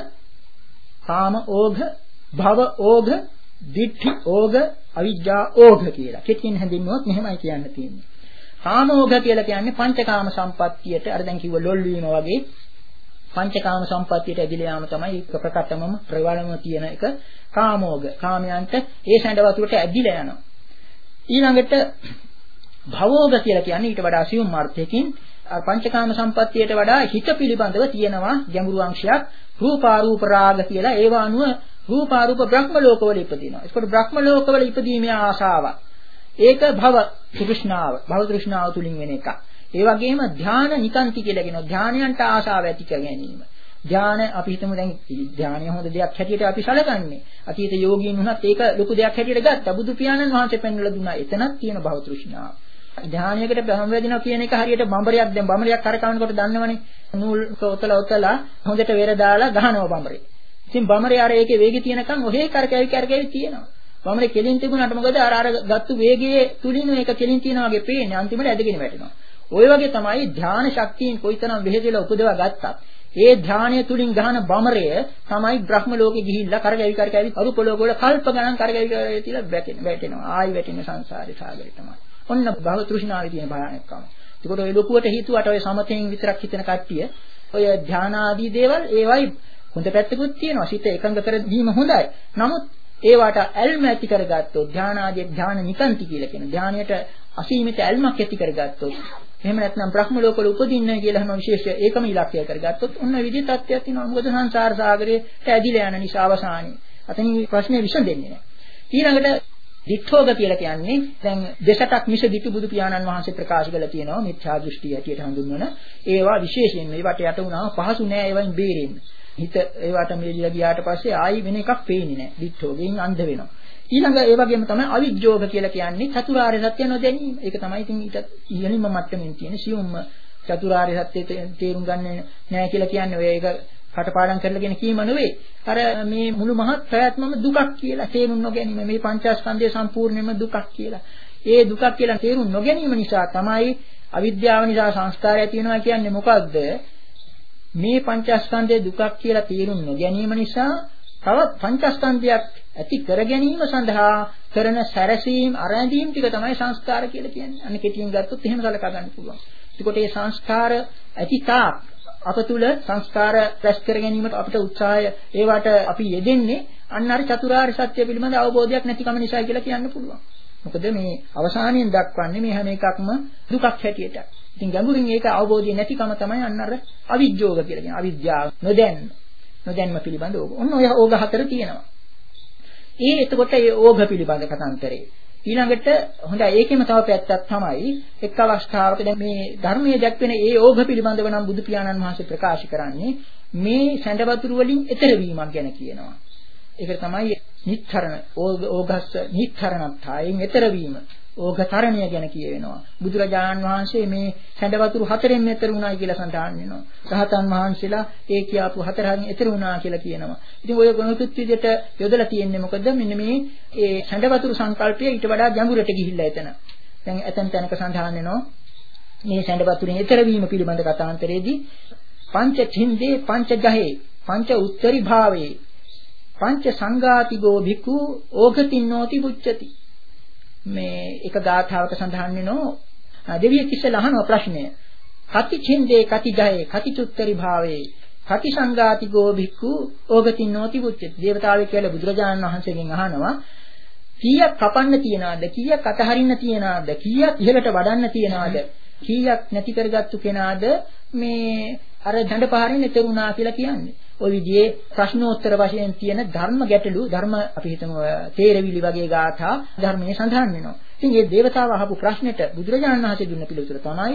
S2: කාම ඕඝ, භව ඕඝ, දිට්ඨි ඕඝ, අවිජ්ජා ඕඝ කියලා. කෙටියෙන් හැඳින්වුවොත් මෙහෙමයි කියන්න තියෙන්නේ. කාමෝඝ කියලා කියන්නේ පංචකාම සම්පත්තියට අර දැන් කිව්ව ලොල් වීම වගේ පංචකාම සම්පත්තියට ඇදිලා යාම තමයි ප්‍රකටමම ප්‍රවලම තියෙන එක කාමෝඝ. කාමයන්ට ඒ සැඬ වතුරට ඇදිලා යනවා. ඊළඟට භවෝඝ කියලා කියන්නේ ඊට වඩා සියුම් අර්ථයකින් පංචකාම සම්පත්තියට වඩා හිත පිළිබඳව තියෙනවා ගැඹුරු අංශයක් රූපාරූප රාග කියලා. ඒවා අනුව රූපාරූප බ්‍රහ්ම ලෝකවල ඉපදිනවා. ඒකට බ්‍රහ්ම ලෝකවල ඉපදීමේ ආශාවක්. ඒක භව තෘෂ්ණාව. භව තෘෂ්ණාව තුලින් වෙන එකක්. ඒ වගේම ධාන නිකාන්ති කියලා කියනවා. ධානයන්ට ආශාව ඇති කර ගැනීම. ධාන අපි හිතමු දැන් ධානය හොඳ දෙයක් හැටියට අපි සැලකන්නේ. අතීත යෝගීන් වුණත් ඒක ලොකු දෙයක් හැටියට ගත්තා. බුදු පියාණන් වහන්සේ පෙන්වලා දුන්නා. එතනක් තියෙන භව තෘෂ්ණාව. ධානයකට බහම වැදිනවා කියන එක හරියට බඹරයක් දැන් බඹරයක් කරකවනකොට දන්නවනේ. නූල් ඔතල ඔතලා හොඳට වෙර දාලා ගහනවා බඹරේ. ඉතින් බඹරේ අර ඒකේ වේගය තියෙනකන් ඔහේ කරකැවි කරකැවි තියෙනවා. බඹරේ කෙලින් තිබුණාට මොකද අර අර ගත්තු වේගයේ තුලින් මේක කෙලින් තියනවා වගේ පේන්නේ. අන්තිමට ඇදගෙන වැටෙනවා. ওই වගේ තමයි ධාන ශක්තියෙන් කොයිතරම් වෙහෙදෙලා උපදවා ගත්තත් ඒ ධානය තුලින් ගහන බඹරය තමයි බ්‍රහ්ම ලෝකෙ ගිහිල්ලා කරකැවි කරකැවි අරුප ලෝකවල කල්ප ගණන් කරකැවි කරකැවි තියලා වැටෙනවා. ආයි වැටෙන සංසාරේ සාගරේ තමයි. ඔන්න භව තෘෂ්ණාවේ තියෙන භයානකකම. ඒකට ඔය ලොකුවට හිතුවට ඔය සමතෙන් විතරක් හිතන කට්ටිය ඔය ධාන ආදී දේවල් ඒවයි හොඳ පැත්තකුත් තියෙනවා. සිත එකඟ කර දීම හොඳයි. නමුත් ඒවට ඇල්ම ඇති කරගත්තොත් ධාන ආදී ධාන නිකාන්ති කියලා කියන ධානයට අසීමිත ඇල්මක් ඇති කරගත්තොත් එහෙම නැත්නම් බ්‍රහ්ම ලෝකවල උපදින්න කියලා හන විශේෂ ඒකම ඉලක්කය කරගත්තොත් ඔන්න විදිහට තත්ත්වයක් තියෙනවා. මොකද සංසාර සාගරයට ඇදිලා යන නිසා අවසානයේ අතනින් ප්‍රශ්නේ විසඳෙන්නේ නැහැ. ඊළඟට දිඨෝග කියලා කියන්නේ දැන් දෙසටක් මිස දිටු බුදු පියාණන් වහන්සේ ප්‍රකාශ කළා තියෙනවා මිත්‍යා දෘෂ්ටි ඇටියට හඳුන්වන ඒවා විශේෂයෙන් මේවට යට වුණාම පහසු නෑ ඒවෙන් බේරෙන්න. හිත ඒවට මෙලිලා ගියාට පස්සේ ආයි වෙන එකක් පේන්නේ නෑ. දිඨෝගෙන් අන්ධ වෙනවා. ඊළඟ ඒ වගේම තමයි අවිජ්ජෝග කියලා කියන්නේ චතුරාර්ය සත්‍ය නොදැනීම. ඒක තමයි ඉතින් ඊට ඉහළින්ම මට්ටමින් තියෙන සියුම්ම චතුරාර්ය සත්‍ය තේරුම් ගන්න නෑ කියලා කියන්නේ ඔය ඒක කටපාඩම් කරලාගෙන කීම නෙවෙයි. අර මේ මුළු මහත් ප්‍රයත්නම දුකක් කියලා තේරුම් නොගැනීම මේ පංචස්කන්ධය සම්පූර්ණයෙන්ම දුකක් කියලා. ඒ දුකක් කියලා තේරුම් නොගැනීම නිසා තමයි අවිද්‍යාව නිසා සංස්කාරය ඇති වෙනවා කියන්නේ මොකද්ද? මේ පංචස්කන්ධය දුකක් කියලා තේරුම් නොගැනීම නිසා තවත් පංචස්කන්ධයක් ඇති කර ගැනීම සඳහා කරන සැරසීම් අරැඳීම් ටික තමයි සංස්කාර කියලා කියන්නේ. අන්න කෙටියෙන් ගත්තොත් එහෙම සලකා ගන්න පුළුවන්. ඒකට මේ සංස්කාර ඇති තාක් අප තුල සංස්කාර රැස් කර ගැනීමට අපිට උත්සාහය ඒවට අපි යෙදෙන්නේ අන්න අර චතුරාර්ය සත්‍ය පිළිබඳ අවබෝධයක් නැතිකම නිසා කියලා කියන්න පුළුවන්. මොකද මේ අවසානයෙන් දක්වන්නේ මේ හැම එකක්ම දුකක් හැටියට. ඉතින් ගැඹුරින් ඒක අවබෝධය නැතිකම තමයි අන්න අර අවිජ්ජෝග කියලා කියන්නේ. අවිද්‍යාව නොදැන්න. නොදැන්ම පිළිබඳ ඕග. ඔන්න ඔය ඕග හතර තියෙනවා. ඒ එතකොට ඒ ඕග පිළිබඳ කතාන්තරේ. ඊළඟට හොඳයි ඒකෙම තව පැත්තක් තමයි එක් අවස්ථාවක දැන් මේ ධර්මයේ දැක්වෙන ඒ ඕඝ පිළිබඳව නම් බුදු පියාණන් වහන්සේ ප්‍රකාශ කරන්නේ මේ සැඬ වතුර වලින් එතර වීමක් ගැන කියනවා. ඒක තමයි නිත්තරණ ඕඝස්ස නිත්තරණත්තායෙන් එතර වීම. ඕඝතරණය ගැන කියවෙනවා. බුදුරජාණන් වහන්සේ මේ සැඬ වතුර හතරෙන් එතර වුණායි කියලා සඳහන් වෙනවා. රහතන් වහන්සේලා ඒ කියාපු හතරෙන් එතර වුණා කියලා කියනවා. ඉතින් ඔය ගුණතුත් විදිහට යොදලා තියෙන්නේ මොකද? මෙන්න මේ ඒ සැඬ වතුර සංකල්පය ඊට වඩා ගැඹුරට ගිහිල්ලා එතන. දැන් ඇතන් තැනක සඳහන් වෙනවා මේ සැඬ වතුරෙන් එතර වීම පිළිබඳ කතාන්තරයේදී පංච ඡින්දේ පංච ගහේ පංච උත්තරි භාවේ පංච සංඝාතිගෝ භික්ඛු ඕඝතින්නෝති පුච්චති. මේ එක ගාථාවක සඳහන් වෙනවා දෙවියෙක් ඉස්සෙල්ලා අහන ප්‍රශ්නය කති ඡින්දේ කති ගහේ කති චුත්තරි භාවේ කති සංඝාතිගෝ භික්ඛු ඕඝතින්නෝති පුච්චති. දේවතාවෙක් කියලා බුදුරජාණන් වහන්සේගෙන් අහනවා කීයක් කපන්න තියනවාද කීයක් අතහරින්න තියනවාද කීයක් ඉහළට වඩන්න තියනවාද කීයක් නැති කරගත්තු කෙනාද මේ අර දඬ පහරින් එතරුණා කියලා කියන්නේ. ওই විදිහේ ප්‍රශ්නෝත්තර වශයෙන් තියෙන ධර්ම ගැටලු ධර්ම අපි හිතමු තේරවිලි වගේ ගාථා ධර්මයේ සඳහන් වෙනවා. ඉතින් මේ දේවතාව අහපු ප්‍රශ්නෙට බුදුරජාණන් වහන්සේ දුන්න පිළිතුර තමයි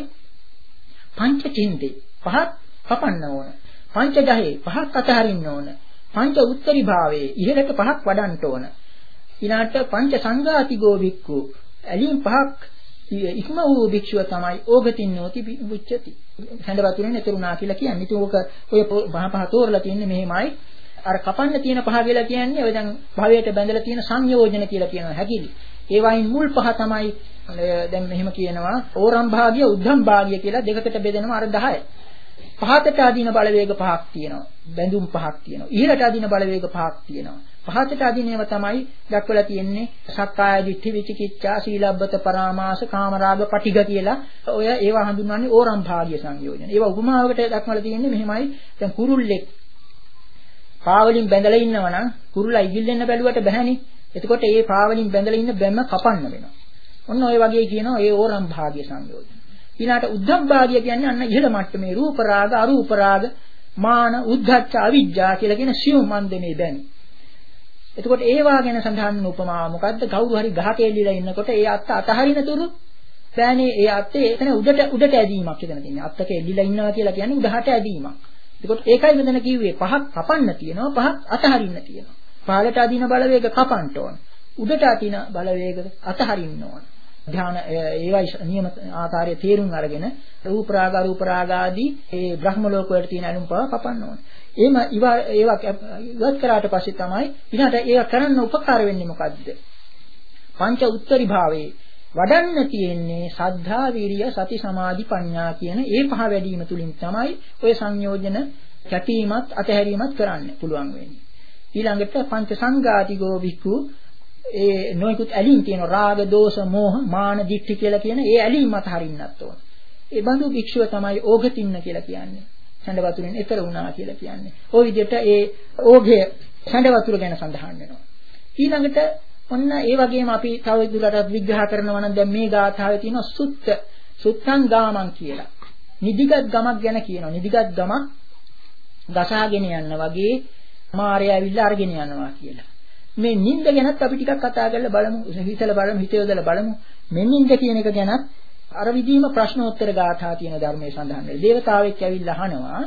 S2: පංච චින්තේ පහක් කපන්න ඕන. පංච ගහේ පහක් අතහරින්න ඕන. පංච උත්තරී භාවයේ ඉහළට පහක් වඩන්න ඕන. ඊළාට පංච සංඝාතිගෝ භික්ඛු ඇලීම් පහක් ඉක්ම වූ භික්ෂුව තමයි ඕගතින්නෝති විච්ඡති. හඳ වතුරෙන් එතරුණා කියලා කියන්නේ. ඉතින් ඕක ඔය පහ පහ තෝරලා තියෙන්නේ මෙහෙමයි. අර කපන්න තියෙන පහ කියලා කියන්නේ ඔය දැන් භවයට බැඳලා තියෙන සංයෝජන කියලා කියනවා හැකිලි. ඒ වයින් මුල් පහ තමයි දැන් මෙහෙම කියනවා ඕරම් භාගිය උද්ධම් භාගිය කියලා දෙකකට බෙදෙනවා අර දහය. පහතට අදින බලවේග පහක් තියෙනවා. බැඳුම් පහක් තියෙනවා. ඉහළට අදින බලවේග පහක් තියෙනවා. පහතට අදින ඒවා තමයි දක්වලා තියෙන්නේ සක්කාය දිට්ඨි විචිකිච්ඡා සීලබ්බත පරාමාස කාමරාග පටිඝ කියලා. ඔය ඒවා හඳුන්වන්නේ ඕරම් භාගිය සංයෝජන. ඒවා උපමාවකට දක්වලා තියෙන්නේ මෙහෙමයි. දැන් කුරුල්ලෙක් පාවලින් බැඳලා ඉන්නවනම් කුරුල්ලා ඉගිල්ලෙන්න බැලුවට බැහැනේ. එතකොට ඒ පාවලින් බැඳලා ඉන්න බැම්ම කපන්න වෙනවා. ඔන්න ඔය වගේ කියනවා ඒ ඕරම් භාගිය සංයෝජන. ඊළාට උද්ධම් භාගිය කියන්නේ අන්න ඉහළ මට්ටමේ රූප රාග අරූප රාග මාන උද්ධච්ච අවිජ්ජා කියලා කියන සියුම් මන්දමේ දැනි. එතකොට ඒවා ගැන සඳහන් වූ උපමාව මොකද්ද? කවුරු හරි ගහක එල්ලිලා ඉන්නකොට ඒ අත්ත අතහරින තුරු බෑනේ ඒ අත්තේ එතන උඩට උඩට ඇදීමක් එතන තියෙනවා. අත්තක එල්ලිලා ඉන්නවා කියලා කියන්නේ උඩහට ඇදීමක්. එතකොට ඒකයි මෙතන කිව්වේ පහක් කපන්න තියෙනවා පහක් අතහරින්න තියෙනවා. පහළට අදින බලවේග කපන්න ඕන. උඩට අදින බලවේග අතහරින්න ඕන. ධ්‍යාන ඒවයි නියම ආකාරයේ තේරුම් අරගෙන රූප රාග රූප රාග ආදී ඒ බ්‍රහ්ම ලෝක වලට තියෙන අනුපව කපන්න ඕන. එහෙම ඒවා ඉවත් කරාට පස්සේ තමයි ඊළඟට ඒවා කරන්න උපකාර වෙන්නේ මොකද්ද? පංච උත්තරී භාවයේ වඩන්න තියෙන්නේ සද්ධා වීරිය සති සමාධි ප්‍රඥා කියන ඒ පහ වැඩි වීම තුලින් තමයි ඔය සංයෝජන කැටීමත් අතහැරීමත් කරන්න පුළුවන් වෙන්නේ. ඊළඟට පංච සංඝාතිගෝ වික්ඛු ඒ නොයිකුත් ඇලීම් තියෙන රාග දෝෂ මෝහ මාන දික්ටි කියලා කියන ඒ ඇලීම් අතහරින්නත් ඕන. ඒ බඳු භික්ෂුව තමයි ඕගතින්න කියලා කියන්නේ. සඳ වතුරෙන් එතර වුණා කියලා කියන්නේ. ওই විදිහට ඒ ඕඝය සඳ වතුර ගැන සඳහන් වෙනවා. ඊළඟට ඔන්න ඒ වගේම අපි තව දුරටත් විග්‍රහ කරනවා නම් දැන් මේ ගාථාවේ තියෙන සුත්ත සුත්තං ගාමං කියලා. නිදිගත් ගමක් ගැන කියනවා. නිදිගත් ගමක් ගසාගෙන යන්න වගේ මාරය ඇවිල්ලා අරගෙන යනවා කියලා. මේ නිින්ද ගැනත් අපි ටිකක් කතා කරලා බලමු. හිතලා බලමු, හිතේදලා බලමු. මේ නිින්ද කියන එක ගැනත් අර විදිහම ප්‍රශ්නෝත්තර ගාථා තියෙන ධර්මයේ සඳහන් වෙනවා. දේවතාවෙක් ඇවිල්ලා අහනවා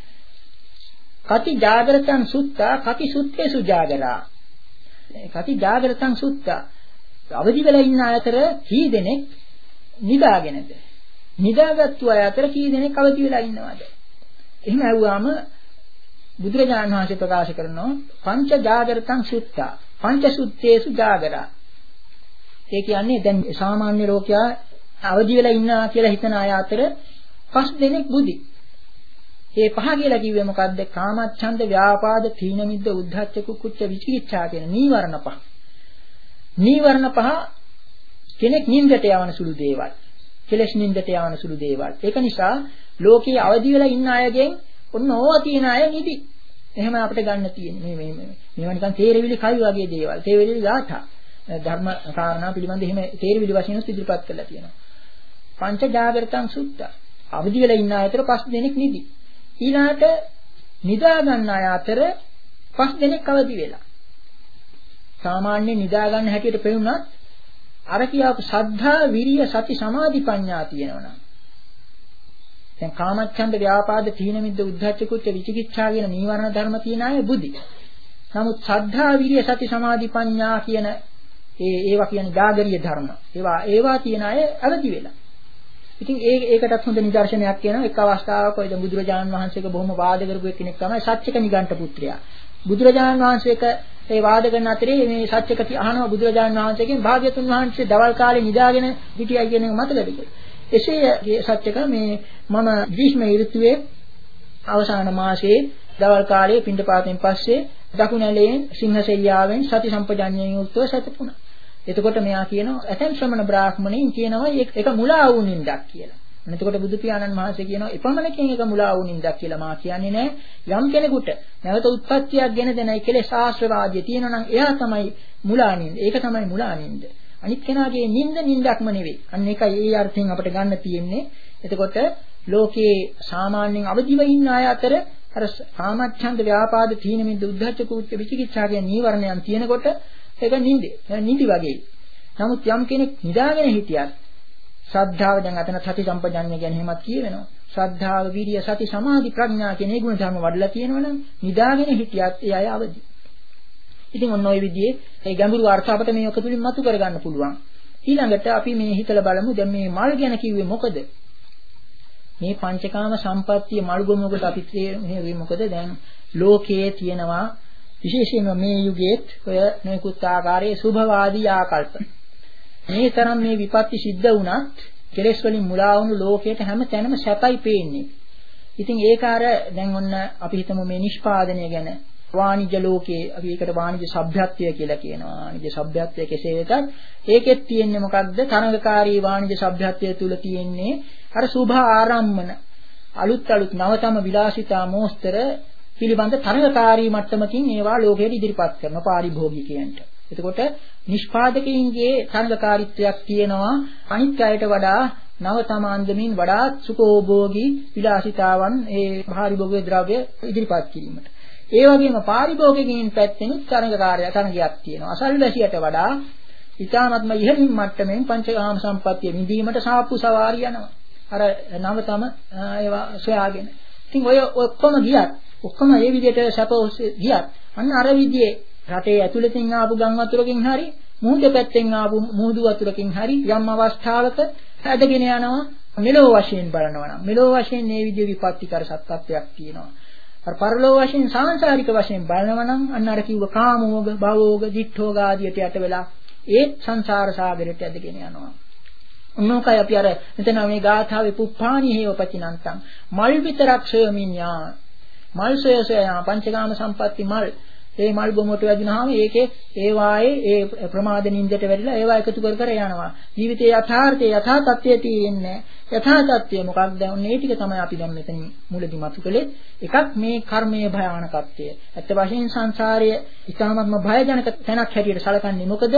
S2: කති ජාගරතං සුත්තා කති සුත්තේසු ජාගරා. කති ජාගරතං සුත්තා අවදි වෙලා ඉන්න අතර කී දෙනෙක් නිදාගෙනද? නිදාගත්තු අය අතර කී දෙනෙක් අවදි වෙලා ඉන්නවද? එහෙම ඇහුවාම බුදුරජාණන් වහන්සේ ප්‍රකාශ කරනවා පංච ජාගරතං සුත්තා පංච සුත්තේසු ජාගරා. ඒ කියන්නේ දැන් සාමාන්‍ය ලෝකයා අවදි වෙලා ඉන්නවා කියලා හිතන අය අතර පස් දෙනෙක් බුදි. මේ පහ කියලා කිව්වේ මොකද්ද? කාමච්ඡන්ද, ව්‍යාපාද, තීන මිද්ද, උද්ධච්ච, කුක්කුච්ච, විචිකිච්ඡා කියන නීවරණ පහ. නීවරණ පහ කෙනෙක් නින්දට යවන සුළු දේවල්. කෙලෙස් නින්දට යවන සුළු දේවල්. ඒක නිසා ලෝකයේ අවදි වෙලා ඉන්න අයගෙන් ඔන්න ඕවා තියෙන අය නිදි. එහෙම අපිට ගන්න තියෙන්නේ මේ මේ මේවා නිකන් තේරවිලි කයි වගේ දේවල්. තේරවිලි ගාථා. ධර්ම කාරණා පිළිබඳ එහෙම තේරවිලි වශයෙන් ඉදිරිපත් කරලා තියෙනවා. පංච ජාගරතං සුත්ත. අවදි වෙලා ඉන්න අය අතර පස් දෙනෙක් නිදි. ඊළාට නිදා ගන්න අය අතර පස් දෙනෙක් අවදි වෙලා. සාමාන්‍ය නිදා ගන්න හැටියට පෙනුනත් අර කියාපු සද්ධා, විරිය, සති, සමාධි, ප්‍රඥා තියෙනවා. දැන් කාමච්ඡන්ද, ව්‍යාපාද, තීන මිද්ද, උද්ධච්ච, කුච්ච, විචිකිච්ඡා කියන නීවරණ ධර්ම තියෙන අය බුද්ධි. නමුත් සද්ධා, විරිය, සති, සමාධි, ප්‍රඥා කියන ඒ ඒවා කියන්නේ ජාගරීය ධර්ම. ඒවා ඒවා තියෙන අය අවදි වෙලා. ඉතින් ඒ ඒකටත් හොඳ නිදර්ශනයක් කියනවා. එක් අවස්ථාවක ඔය බුදුරජාණන් වහන්සේක බොහොම වාද කරපු කෙනෙක් තමයි සත්‍යක නිගණ්ඨ පුත්‍රයා. බුදුරජාණන් වහන්සේක ඒ වාද කරන අතරේ මේ සත්‍යක අහනවා බුදුරජාණන් වහන්සේගෙන් භාග්‍යතුන් වහන්සේ දවල් කාලේ නිදාගෙන හිටියයි කියන එක මතකද කියලා. එසේ සත්‍යක මේ මම ග්‍රීෂ්ම ඍතුවේ අවසාන මාසයේ දවල් කාලයේ පින්ඩපාතෙන් පස්සේ දකුණැලයෙන් සිංහසෙයියාවෙන් සති සම්පජාඤ්ඤයෙන් යුක්තව සැතපුණා. එතකොට මෙයා කියනවා ඇතැම් ශ්‍රමණ බ්‍රාහ්මණයින් කියනවා ඒක මුලා වූ නින්දක් කියලා. එතකොට බුදු පියාණන් වහන්සේ කියනවා එපමණකින් ඒක මුලා වූ නින්දක් කියලා මා කියන්නේ නෑ. යම් කෙනෙකුට නැවත උත්පත්තියක් ගෙන දෙනයි කෙලෙස් ආශ්‍රවාදී තියෙනවා නම් එයා තමයි මුලා නින්ද. ඒක තමයි මුලා නින්ද. අනිත් කෙනාගේ නින්ද නින්දක්ම නෙවෙයි. අන්න ඒකයි ඒ අර්ථයෙන් අපිට ගන්න තියෙන්නේ. එතකොට ලෝකේ සාමාන්‍යයෙන් අවදිව ඉන්න අය අතර අර කාමච්ඡන්ද, ව්‍යාපාද, තීන මිද්ද, උද්ධච්ච, කුච්ච, විචිකිච්ඡා කියන නීවරණයන් තියෙනකොට ඒක නිින්දේ. නිදි වගේ. නමුත් යම් කෙනෙක් නිදාගෙන හිටියත් ශ්‍රද්ධාව දැන් අතන සති සම්පජාඤ්ඤය ගැන එහෙමත් කියවෙනවා. ශ්‍රද්ධාව, විරිය, සති, සමාධි, ප්‍රඥා කියන මේ ගුණ ධර්ම වඩලා තියෙනවනම් නිදාගෙන හිටියත් ඒ අය අවදි. ඉතින් ඔන්න ඔය විදිහේ ඒ ගැඹුරු අර්ථ අපිට මේක තුලින් මතු කරගන්න පුළුවන්. ඊළඟට අපි මේ හිතලා බලමු දැන් මේ මල් ගැන කිව්වේ මොකද? මේ පංචකාම සම්පත්තිය මල් ගොමුකට අපි තේරුවේ මොකද? දැන් ලෝකයේ තියෙනවා විශේෂයෙන්ම මේ යුගයේත් ඔය නොයෙකුත් ආකාරයේ සුභවාදී ආකල්ප. මේ තරම් මේ විපත්ති සිද්ධ වුණත් කෙලෙස් වලින් මුලා වුණු ලෝකයට හැම තැනම සැපයි පේන්නේ. ඉතින් ඒක අර දැන් ඔන්න අපි හිතමු මේ නිෂ්පාදනය ගැන වාණිජ්‍ය ලෝකයේ අපි ඒකට වාණිජ්‍ය සભ્યත්වය කියලා කියනවා. වාණිජ්‍ය සભ્યත්වය කෙසේ වෙතත් ඒකෙත් තියෙන්නේ මොකක්ද? තරඟකාරී වාණිජ්‍ය සભ્યත්වය තුල තියෙන්නේ අර සුභ ආරම්මන අලුත් අලුත් නවතම විලාසිතා මෝස්තර පිළිබඳ තරඟකාරී මට්ටමකින් ඒවා ලෝකයට ඉදිරිපත් කරන පාරිභෝගිකයන්ට. එතකොට නිෂ්පාදකයින්ගේ තරඟකාරීත්වයක් තියෙනවා අනිත් අයට වඩා නවතම අන්දමින් වඩා සුඛෝභෝගී විලාසිතාවන් ඒ පාරිභෝගික ද්‍රව්‍ය ඉදිරිපත් කිරීමට. ඒ වගේම පාරිභෝගිකයින් පැත්තෙන් තරඟකාරය තරඟයක් තියෙනවා. අසල්වැසියට වඩා ඊටාත්ම ඉහළින් මට්ටමින් පංචකාම සම්පත්තිය විඳීමට සාප්පු සවාරි යනවා. අර නවතම ඒවා සොයාගෙන. ඉතින් ඔය ඔක්කොම ගියත් ඔක්කොම මේ විදිහට සැප ගියත් අන්න අර විදිහේ රටේ ඇතුළතින් ආපු ගම් වතුරකින් හරි මුහුද පැත්තෙන් ආපු මුහුදු වතුරකින් හරි යම් අවස්ථාවක ඇදගෙන යනවා මෙලෝ වශයෙන් බලනවා නම් මෙලෝ වශයෙන් මේ විදිහේ විපත්තිකර සත්‍යත්වයක් තියෙනවා. අර පරලෝ වශයෙන් සාංශාරික වශයෙන් බලනවා නම් අන්න අර කිව්ව කාමෝග භවෝග දිඨෝග ආදියට යට වෙලා ඒ සංසාර සාගරයට ඇදගෙන යනවා. මොනකයි අපි අර මෙතන මේ ගාථාවේ පුප්පානි හේව පචිනන්තං මල් විතරක් සොයමින් යා මල් සොය සොයා පංචකාම සම්පatti මල් ඒ මල් බොමොට වැදිනාම ඒකේ ඒ වායේ ඒ ප්‍රමාද නින්දට වැටිලා ඒවා එකතු කර කර යනවා. ජීවිතයේ යථාර්ථයේ යථා තත්ත්වයේ තියෙන්නේ යථා තත්ත්වය මොකක්ද? ඔන්නේ ටික තමයි අපි දැන් මෙතන මුලදී මතු කළේ. එකක් මේ කර්මයේ භයානකත්වය. ඇත්ත වශයෙන් සංසාරයේ ඊටාත්ම භයජනක තැනක් හැටියට සැලකන්නේ මොකද?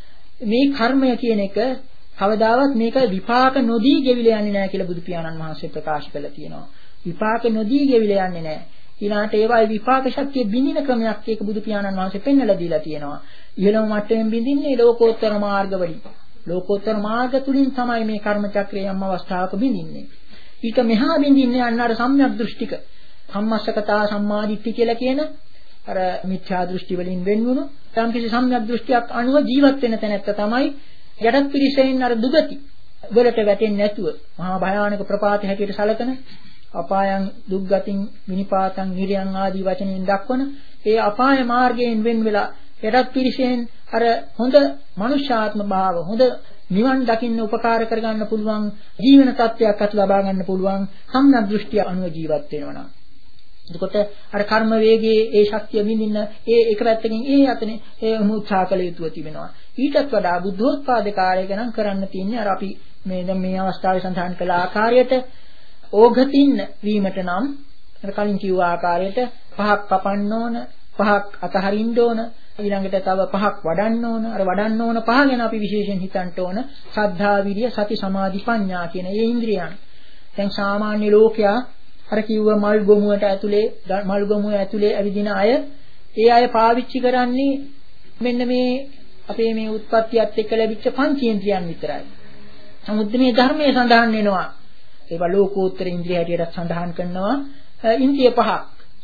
S2: මේ කර්මය කියන එක කවදාවත් මේක විපාක නොදී ගෙවිලා යන්නේ නැහැ කියලා බුදු පියාණන් වහන්සේ ප්‍රකාශ කළා තියෙනවා. විපාක නොදී ගෙවිලා යන්නේ නැහැ. ඊළාට ඒවායේ විපාක ශක්තිය බිඳින ක්‍රමයක් ඒක බුදු පියාණන් වහන්සේ පෙන්වලා දීලා තියෙනවා. ඉහළම මට්ටමින් බිඳින්නේ ලෝකෝත්තර මාර්ගවලින්. ලෝකෝත්තර මාර්ග තුලින් තමයි මේ කර්ම චක්‍රයේ යම් අවස්ථාවක බිඳින්නේ. ඊට මෙහා බිඳින්නේ අන්න අර සම්‍යක් දෘෂ්ටික සම්මස්සකතා සම්මාදිට්ඨි කියලා කියන අර මිත්‍යා දෘෂ්ටි වලින් වෙන්වුණු යම් කිසි සම්‍යක් දෘෂ්ටියක් අනුව ජීවත් වෙන තැනැත්ත තමයි යටත් පිරිසෙන් අර දුගති වලට වැටෙන්නේ නැතුව මහා භයානක ප්‍රපාත හැටියට සැලකන අපායන් දුක්ගතින් විනිපාතං නිර්යං ආදී වචනෙන් දක්වන ඒ අපාය මාර්ගයෙන් වෙන් වෙලා යටත් පිරිසෙන් අර හොඳ මනුෂ්‍යාත්ම භාව හොඳ නිවන් දකින්න උපකාර කරගන්න පුළුවන් ජීවන තත්ත්වයක් අත් ලබා ගන්න පුළුවන් සම්‍යක් දෘෂ්ටිය අනුව ජීවත් වෙනවා නම් එතකොට අර කර්ම වේගයේ ඒ ශක්තිය විඳින්න ඒ එක පැත්තකින් ඒ යතනේ ඒ උත්සාහ කළ යුතුව තිබෙනවා. ඊටත් වඩා බුද්ධෝත්පාද කාර්යය ගණන් කරන්න තියෙන්නේ අර අපි මේ දැන් මේ අවස්ථාවේ සඳහන් කළ ආකාරයට ඕඝතින්න වීමට නම් අර කලින් කිව්ව ආකාරයට පහක් කපන්න ඕන පහක් අතහරින්න ඕන ඊළඟට තව පහක් වඩන්න ඕන අර වඩන්න ඕන පහ ගැන අපි විශේෂයෙන් හිතන්න ඕන සද්ධා විරිය සති සමාධි ප්‍රඥා කියන මේ ඉන්ද්‍රියන්. දැන් සාමාන්‍ය ලෝකයා අර කිව්ව මල් ගොමුවට ඇතුලේ මල් ගොමුව ඇතුලේ ඇවිදින අය ඒ අය පාවිච්චි කරන්නේ මෙන්න මේ අපේ මේ උත්පත්තියත් එක්ක ලැබිච්ච පංචේන්ද්‍රියන් විතරයි. නමුත් මේ ධර්මයේ සඳහන් වෙනවා ඒවා ලෝකෝත්තර ඉන්ද්‍රිය හැටියට සඳහන් කරනවා ඉන්ද්‍රිය පහක්.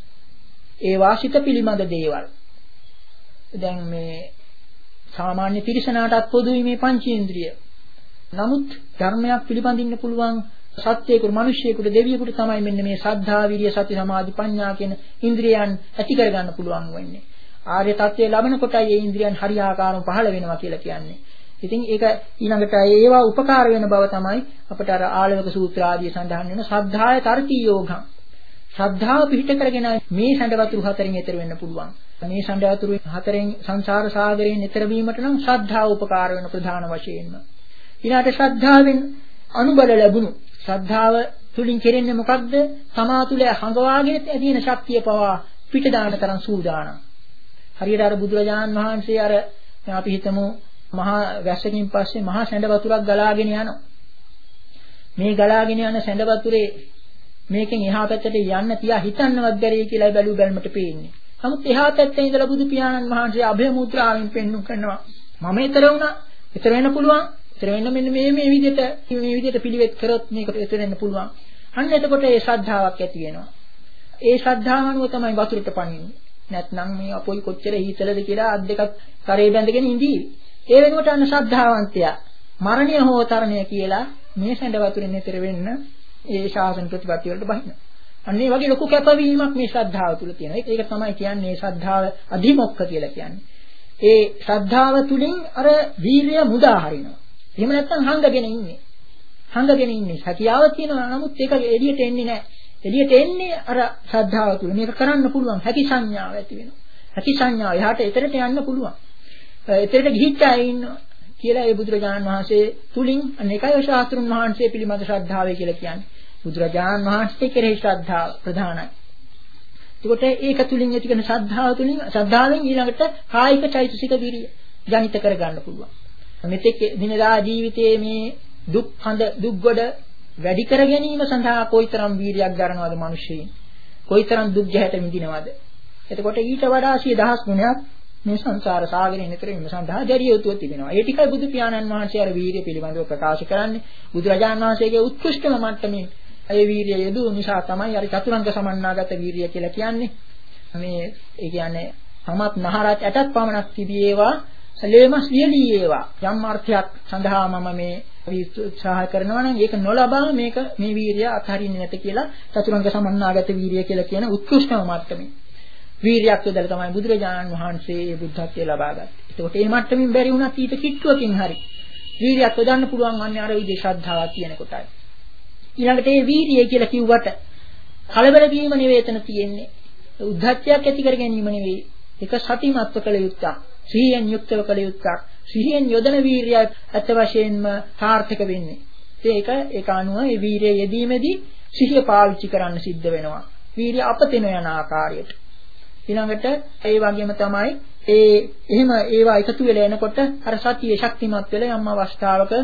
S2: ඒ වාසිත පිළිමද දේවල්. දැන් මේ සාමාන්‍ය තිරිසනාටත් පොදුයි මේ පංචේන්ද්‍රිය. නමුත් ධර්මයක් පිළිබඳින්න පුළුවන් සත්‍යයකට මිනිසියෙකුට දෙවියෙකුට තමයි මෙන්න මේ සද්ධා විරිය සති සමාධි ප්‍රඥා කියන ඉන්ද්‍රියයන් ඇති කරගන්න පුළුවන් වෙන්නේ. ආර්ය තත්ත්වයේ ලබන කොටයි මේ ඉන්ද්‍රියන් හරියාකාරව පහළ වෙනවා කියලා කියන්නේ. ඉතින් ඒක ඊළඟට ඒවා උපකාර වෙන බව තමයි අපට අර ආලවක සූත්‍ර ආදී සඳහන් වෙන සද්ධාය තර්ති යෝගං. ශ්‍රද්ධාව පිහිට කරගෙන මේ සැඬ වතුරු හතරෙන් එතර වෙන්න පුළුවන්. මේ සැඬ වතුරු හතරෙන් සංසාර සාගරයෙන් එතර වීමට නම් ශ්‍රද්ධාව උපකාර වෙන ප්‍රධාන වශයෙන්ම. ඊළාට ශ්‍රද්ධාවෙන් අනුබල ලැබුණු ශ්‍රද්ධාව තුලින් කෙරෙන්නේ මොකක්ද? තමා තුළ හංගවාගෙන තියෙන ශක්තිය පවා පිට දාන තරම් සූදානම්. හරියට අර බුදුරජාණන් වහන්සේ අර අපි හිතමු මහා වැස්සකින් පස්සේ මහා සැඬ වතුරක් ගලාගෙන යනවා. මේ ගලාගෙන යන සැඬ වතුරේ මේකෙන් එහා පැත්තට යන්න තියා හිතන්නවත් බැරි කියලා බැලු බැලමට පේන්නේ. නමුත් එහා පැත්තේ ඉඳලා බුදු පියාණන් වහන්සේ අභය මුද්‍රාවෙන් පෙන්වුම් කරනවා. මම ඊතර වුණා. ඊතර වෙන්න පුළුවන්. ඊතර වෙන්න මෙන්න මේ මේ විදිහට මේ විදිහට පිළිවෙත් කරොත් මේක ඊතර වෙන්න පුළුවන්. අන්න එතකොට ඒ ශ්‍රද්ධාවක් ඇති වෙනවා. ඒ ශ්‍රද්ධාව අනුව තමයි වතුරට පනින්නේ. නැත්නම් මේ අපොයි කොච්චර හීතලද කියලා අත් දෙකක් කරේ බැඳගෙන ඉඳීවි. ඒ වෙනුවට අන්න ශ්‍රද්ධාවන්තයා මරණය හෝ තරණය කියලා මේ සැඬ වතුරෙන් එතර වෙන්න ඒ ශාසන ප්‍රතිපත්ති වලට බහිනවා. අන්න ඒ වගේ ලොකු කැපවීමක් මේ ශ්‍රද්ධාව තුල තියෙනවා. ඒක තමයි කියන්නේ ශ්‍රද්ධාව අධිමොක්ඛ කියලා කියන්නේ. ඒ ශ්‍රද්ධාව තුලින් අර වීර්යය මුදා හරිනවා. එහෙම නැත්නම් හංගගෙන ඉන්නේ. හංගගෙන ඉන්නේ. හැකියාව තියෙනවා නමුත් ඒක එළියට එන්නේ නැහැ. එළියට එන්නේ අර ශ්‍රද්ධාව තුල. මේක කරන්න පුළුවන් හැකි සංඥාව ඇති වෙනවා. හැකි සංඥාව එහාට එතරට යන්න පුළුවන්. එතරට ගිහිච්ච අය ඉන්නවා කියලා ඒ බුදුරජාණන් වහන්සේ තුලින් අනේකයි ශාස්ත්‍රුන් වහන්සේ පිළිබඳ ශ්‍රද්ධාවයි කියලා කියන්නේ. බුදුරජාණන් වහන්සේ කෙරෙහි ශ්‍රද්ධාව ප්‍රධානයි. ඒකට ඒක තුලින් ඇති කරන ශ්‍රද්ධාව තුලින් ශ්‍රද්ධාවෙන් ඊළඟට කායික චෛතසික විරිය ජනිත කරගන්න පුළුවන්. මෙතෙක් දිනදා ජීවිතයේ මේ දුක් හඳ දුක් ගොඩ වැඩි කර ගැනීම සඳහා කොයිතරම් වීරියක් ගන්නවද මිනිස්සෙයින්? කොයිතරම් දුක් ගැහැට විඳිනවද? එතකොට ඊට වඩා සිය දහස් ගුණයක් මේ සංසාර සාගරේ නිතර වීම සඳහා දැරිය යුතුව තිබෙනවා. ඒ ටිකයි බුදු පියාණන් වහන්සේ අර වීරිය පිළිබඳව ප්‍රකාශ කරන්නේ. බුදුරජාණන් වහන්සේගේ උත්කෘෂ්ඨම මට්ටමේ ඒ වීරිය යෙදු නිසා තමයි අර චතුරංග සමන්නාගත වීරිය කියලා කියන්නේ. මේ ඒ කියන්නේ සමත් නහරත් ඇටත් පමණක් තිබියේවා ලේමස් වියලී ඒවා යම් අර්ථයක් සඳහා මම මේ උත්සාහ කරනවා නම් ඒක නොලබා මේක මේ වීරිය අත්හරින්නේ නැත කියලා චතුරංග සමන්නාගත වීරිය කියලා කියන උත්කෘෂ්ඨම මට්ටමේ වීරියක් යොදලා තමයි බුදුරජාණන් වහන්සේ බුද්ධත්වයට ලබාගත්තේ. ඒකට මේ මට්ටමින් බැරි වුණත් ඊට කිට්ටුවකින් හරි වීරියක් යොදන්න පුළුවන් වන්නේ අර විදිහේ ශ්‍රද්ධාවක් තියෙන කොටයි. ඊළඟට මේ වීරිය කියලා කිව්වට කලබල වීම නෙවෙයි එතන තියෙන්නේ. උද්ධච්චයක් ඇති කර ගැනීම නෙවෙයි. ඒක සතිමත්ව කළ යුත්තක්. සිහියෙන් යුක්තව කළ යුත්තක්. සිහියෙන් යොදන වීරිය අත් වශයෙන්ම සාර්ථක වෙන්නේ. ඒක ඒක අනුව මේ වීරිය යෙදීමේදී සිහිය පාවිච්චි කරන්න සිද්ධ වෙනවා. වීරිය අපතෙන යන ආකාරයට. ඊළඟට ඒ වගේම තමයි ඒ එහෙම ඒවා එකතු වෙලා එනකොට අර සතියේ ශක්තිමත් වෙලා යම් අවස්ථාවක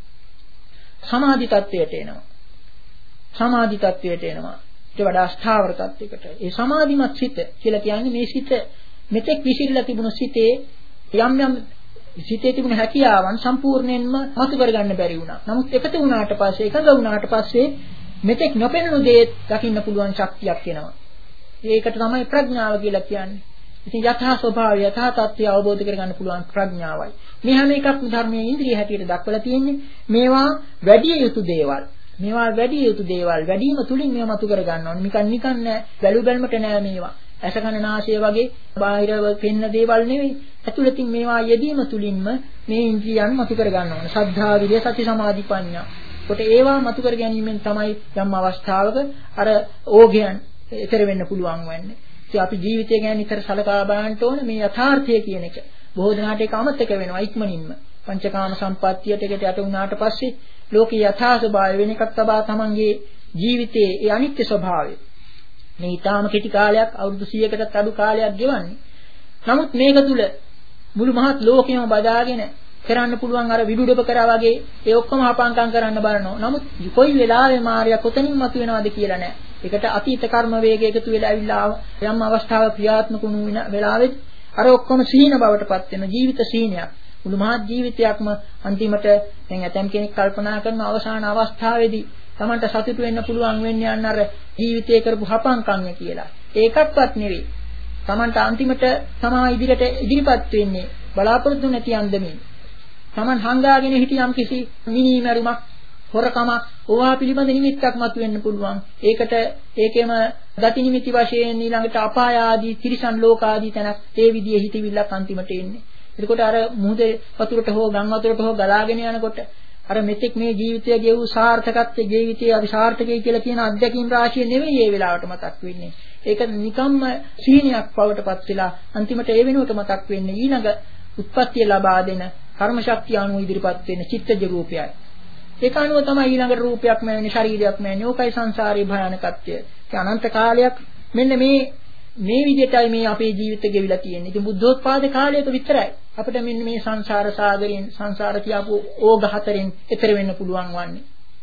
S2: සමාධි තත්වයට එනවා. සමාධි තත්වයට එනවා. ඊට වඩා ස්ථාවර තත්වයකට. ඒ සමාධිමත් සිත කියලා කියන්නේ මේ සිත මෙතෙක් විසිරලා තිබුණු සිතේ යම් යම් සිතේ තිබුණු හැකියාවන් සම්පූර්ණයෙන්ම මතු කරගන්න බැරි වුණා. නමුත් එකතු වුණාට පස්සේ එකඟ වුණාට පස්සේ මෙතෙක් නොපෙනුණු දේ දකින්න පුළුවන් ශක්තියක් එනවා. ඒකට තමයි ප්‍රඥාව කියලා කියන්නේ. ඉතින් යථා ස්වභාවය යථා තත්ත්වය අවබෝධ කරගන්න පුළුවන් ප්‍රඥාවයි. මේ හැම එකක්ම ධර්මයේ ඉන්ද්‍රිය හැටියට දක්වලා තියෙන්නේ. මේවා වැඩි යුතු දේවල්. මේවා වැඩි යුතු දේවල්. වැඩිම තුලින් මේවා මතු කරගන්න ඕනේ. නිකන් නිකන් නෑ. බැලු බැලමට නෑ මේවා. ඇස කන නාසය වගේ බාහිරව පෙන්න දේවල් නෙවෙයි. ඇතුළතින් මේවා යෙදීම තුලින්ම මේ ඉන්ද්‍රියන් මතු කරගන්න ඕනේ. සද්ධා විරිය සති සමාධි ප්‍රඥා. කොට ඒවා මතු කර ගැනීමෙන් තමයි යම් අවස්ථාවක අර ඕගයන් ඊතර වෙන්න පුළුවන් වෙන්නේ. ඉතින් අපි ජීවිතය ගැන නිතර සලකා බලන්න ඕන මේ යථාර්ථය කියන එක. බොහෝ දෙනාට ඒක අමතක වෙනවා ඉක්මනින්ම. පංචකාම සම්පත්තියට එකට යට වුණාට පස්සේ ලෝකේ යථා ස්වභාවය වෙන එකක් තබා තමන්ගේ ජීවිතයේ ඒ අනිත්‍ය ස්වභාවය. මේ ඊටාම කෙටි කාලයක් අවුරුදු සීයකටත් අඩු කාලයක් ගෙවන්නේ. නමුත් මේක තුල මුළු මහත් ලෝකෙම බදාගෙන කරන්න පුළුවන් අර විදුඩප කරා වගේ ඒ ඔක්කොම හපංකම් කරන්න බලනවා. නමුත් කොයි වෙලාවෙ මාර්යා කොතනින් මතුවෙනවද කියලා නෑ. ඒකට අතීත කර්ම වේගය එකතු වෙලා ඇවිල්ලා යම් අවස්ථාවක ක්‍රියාත්මක වුණු වෙලාවෙත් අර ඔක්කොම සීන බවටපත් වෙන ජීවිත සීනයක්. මුළු මහත් ජීවිතයක්ම අන්තිමට දැන් ඇතම් කෙනෙක් කල්පනා කරන අවසාන අවස්ථාවේදී Tamanට සතුටු වෙන්න පුළුවන් වෙන්නේ අන්න අර ජීවිතේ කරපු හපංකම්ය කියලා. ඒකක්වත් නෙවෙයි. Tamanට අන්තිමට තමා ඉදිරියට ඉදිරිපත් වෙන්නේ බලාපොරොත්තු නැති අන්දමින්. Taman හංගාගෙන හිටිය යම් කිසි මිනිමරුමක් හොරකමක් ඕවා පිළිබඳ නිමිත්තක් මත වෙන්න පුළුවන්. ඒකට ඒකෙම ගති නිමිති වශයෙන් ඊළඟට අපාය ආදී තිරිසන් ලෝක ආදී තැනක් ඒ විදිහේ හිතවිල්ලක් අන්තිමට එන්නේ. එතකොට අර මුහුදේ වතුරට හෝ ගම් වතුරට හෝ ගලාගෙන යනකොට අර මෙතෙක් මේ ජීවිතයේ ගෙවූ සාර්ථකත්වයේ ජීවිතයේ අවිසාර්ථකයි කියලා කියන අත්දැකීම් රාශිය නෙවෙයි ඒ වෙලාවට මතක් වෙන්නේ. ඒක නිකම්ම සීනියක් බවටපත් වෙලා අන්තිමට ඒ වෙනුවට මතක් වෙන්නේ ඊළඟ උත්පත්තිය ලබා දෙන කර්ම ශක්තිය අනුව ඉදිරිපත් වෙන චිත්තජ රූපයයි. ඒක අනුව තමයි ඊළඟ රූපයක් මැවෙන්නේ ශරීරයක් මැවෙන්නේ. ඕකයි සංසාරේ භයානකත්වය. ඒ අනන්ත කාලයක් මෙන්න මේ මේ විදිහටයි මේ අපේ ජීවිත ගෙවිලා තියෙන්නේ. ඉතින් බුද්ධෝත්පාද කාලයක විතරයි අපිට මෙන්න මේ සංසාර සාගරයෙන් සංසාර කියපු ඕග හතරෙන් එතර වෙන්න පුළුවන් වන්නේ.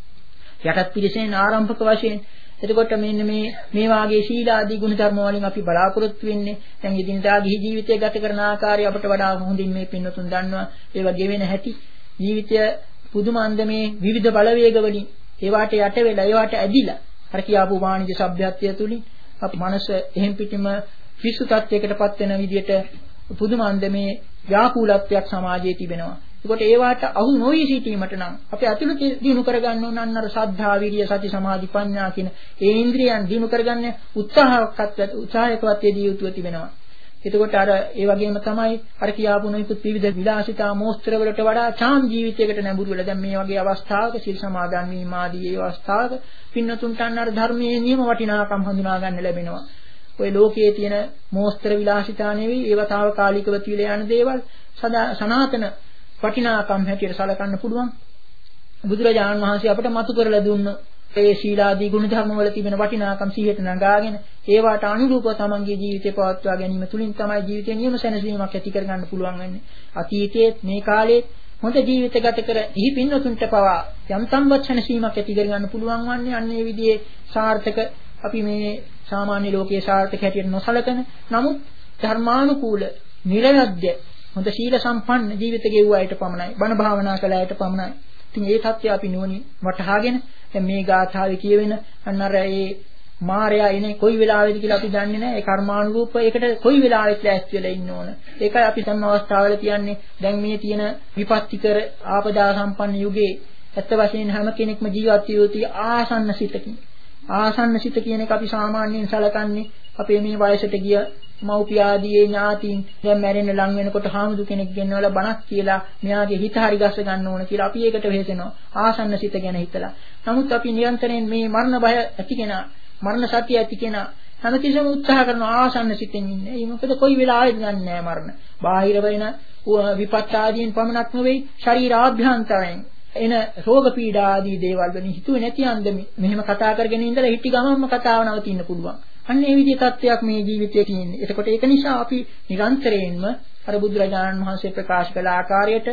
S2: යටත් පිළිසෙන් ආරම්භක වශයෙන්. එතකොට මෙන්න මේ මේ වාගේ ශීලාදී ගුණ ධර්ම වලින් අපි බලාපොරොත්තු වෙන්නේ. දැන් ඉදින්දා ගිහි ජීවිතය ගත කරන ආකාරය අපිට වඩා හොඳින් මේ පින්නතුන් දන්නවා. ඒවා ගෙවෙන හැටි ජීවිතය පුදුම අන්දමේ විවිධ බලවේග වලින් ඒවට යට වෙලා ඒවට ඇදිලා අර කියාපු වාණිජ සભ્યත්වය තුලින් අපේ මනස එහෙම් පිටිම පිස්සු තත්යකටපත් වෙන විදිහට පුදුම අන්දමේ ව්‍යාකූලත්වයක් සමාජයේ තිබෙනවා. ඒකට ඒවට අහු නොවි සිටීමට නම් අපි අතුළත දිනු කරගන්න ඕන අන්න අර සද්ධා විරිය සති සමාධි ප්‍රඥා කියන ඒ ඉන්ද්‍රියන් දිනු කරගන්න උත්සාහයක්වත් උත්සාහයකවත් යෙදිය යුතුව තිබෙනවා. එතකොට අර ඒ වගේම තමයි අර කියාපු නොයිකුත් විවිධ විලාසිතා මෝස්තර වලට වඩා ඡාම් ජීවිතයකට නැඹුරු වෙලා දැන් මේ වගේ අවස්ථාවක සිල් සමාදන් වීම ආදී ඒ අවස්ථාවක පින්නතුන්ට අන්න අර ධර්මයේ නියම වටිනාකම් හඳුනා ගන්න ලැබෙනවා. ඔය ලෝකයේ තියෙන මෝස්තර විලාසිතා නෙවෙයි ඒවා తాවකාලිකව තියලා යන දේවල් සනාතන වටිනාකම් හැටියට සලකන්න පුළුවන්. බුදුරජාණන් වහන්සේ අපට මතු කරලා දුන්න ඒ ශීලාදී ගුණ ධර්ම වල තිබෙන වටිනාකම් සිහියට නගාගෙන ඒවට අනුරූපව තමන්ගේ ජීවිතය පවත්වා ගැනීම තුලින් තමයි ජීවිතේ නියම සැනසීමක් ඇති කරගන්න පුළුවන් වෙන්නේ. අතීතයේ මේ කාලේ හොඳ ජීවිත ගත කර ඉහි පින්නතුන්ට පවා යම්තම් වචනසීමක් ඇති කරගන්න පුළුවන් වන්නේ අන්න ඒ විදිහේ සාර්ථක අපි මේ සාමාන්‍ය ලෝකයේ සාර්ථක හැටියට නොසලකන නමුත් ධර්මානුකූල නිර්වද්‍ය හොඳ ශීල සම්පන්න ජීවිත ගෙවුව අයට පමණයි බණ භාවනා කළ අයට පමණයි. ඉතින් ඒ தත්ත්වය අපි නුවණින් වටහාගෙන දැන් මේ ගාථාවේ කියවෙන අන්න අර ඒ මායя එනේ කොයි වෙලාවෙද කියලා අපි දන්නේ නැහැ. ඒ කර්මානුරූප ඒකට කොයි වෙලාවෙත් ලෑස්ති වෙලා ඉන්න ඕන. ඒකයි අපි තම අවස්ථාවල කියන්නේ දැන් මේ තියෙන විපත්තිකර ආපදා සම්පන්න යුගයේ ඇත්ත වශයෙන් හැම කෙනෙක්ම ජීවත් විය යුතු ආසන්න සිතකින්. ආසන්න සිත කියන එක අපි සාමාන්‍යයෙන් සැලකන්නේ අපේ මේ වයසට ගිය මව්පියාදී ඥාතීන් දැන් මැරෙන්න ලං වෙනකොට හාමුදුර කෙනෙක් ගෙන්නවලා බණක් කියලා මෙයාගේ හිත හරි ගස්ස ගන්න ඕන කියලා අපි ඒකට වෙහෙසෙනවා ආසන්න සිත ගැන හිතලා. නමුත් අපි නිරන්තරයෙන් මේ මරණ බය ඇති කෙනා මරණ සතිය ඇති කෙනා හැමතිස්සෙම උත්සාහ කරන ආසන්න සිතෙන් ඉන්නේ. ඒ මොකද කොයි වෙලාවෙත් ගන්න නෑ මරණ. බාහිර වෙන විපත් ආදීන් පමණක් නෙවෙයි ශරීර ආභ්‍යන්තරයෙන් එන රෝග පීඩා ආදී දේවල් වලින් හිතුවේ නැති අන්දමේ මෙහෙම කතා කරගෙන ඉඳලා හිටි ගමම්ම කතාව නවතින්න පුළුවන්. අන්න ඒ විදිහේ තත්ත්වයක් මේ ජීවිතයේ තියෙන්නේ. එතකොට ඒක නිසා අපි නිරන්තරයෙන්ම අර බුදුරජාණන් වහන්සේ ප්‍රකාශ කළ ආකාරයට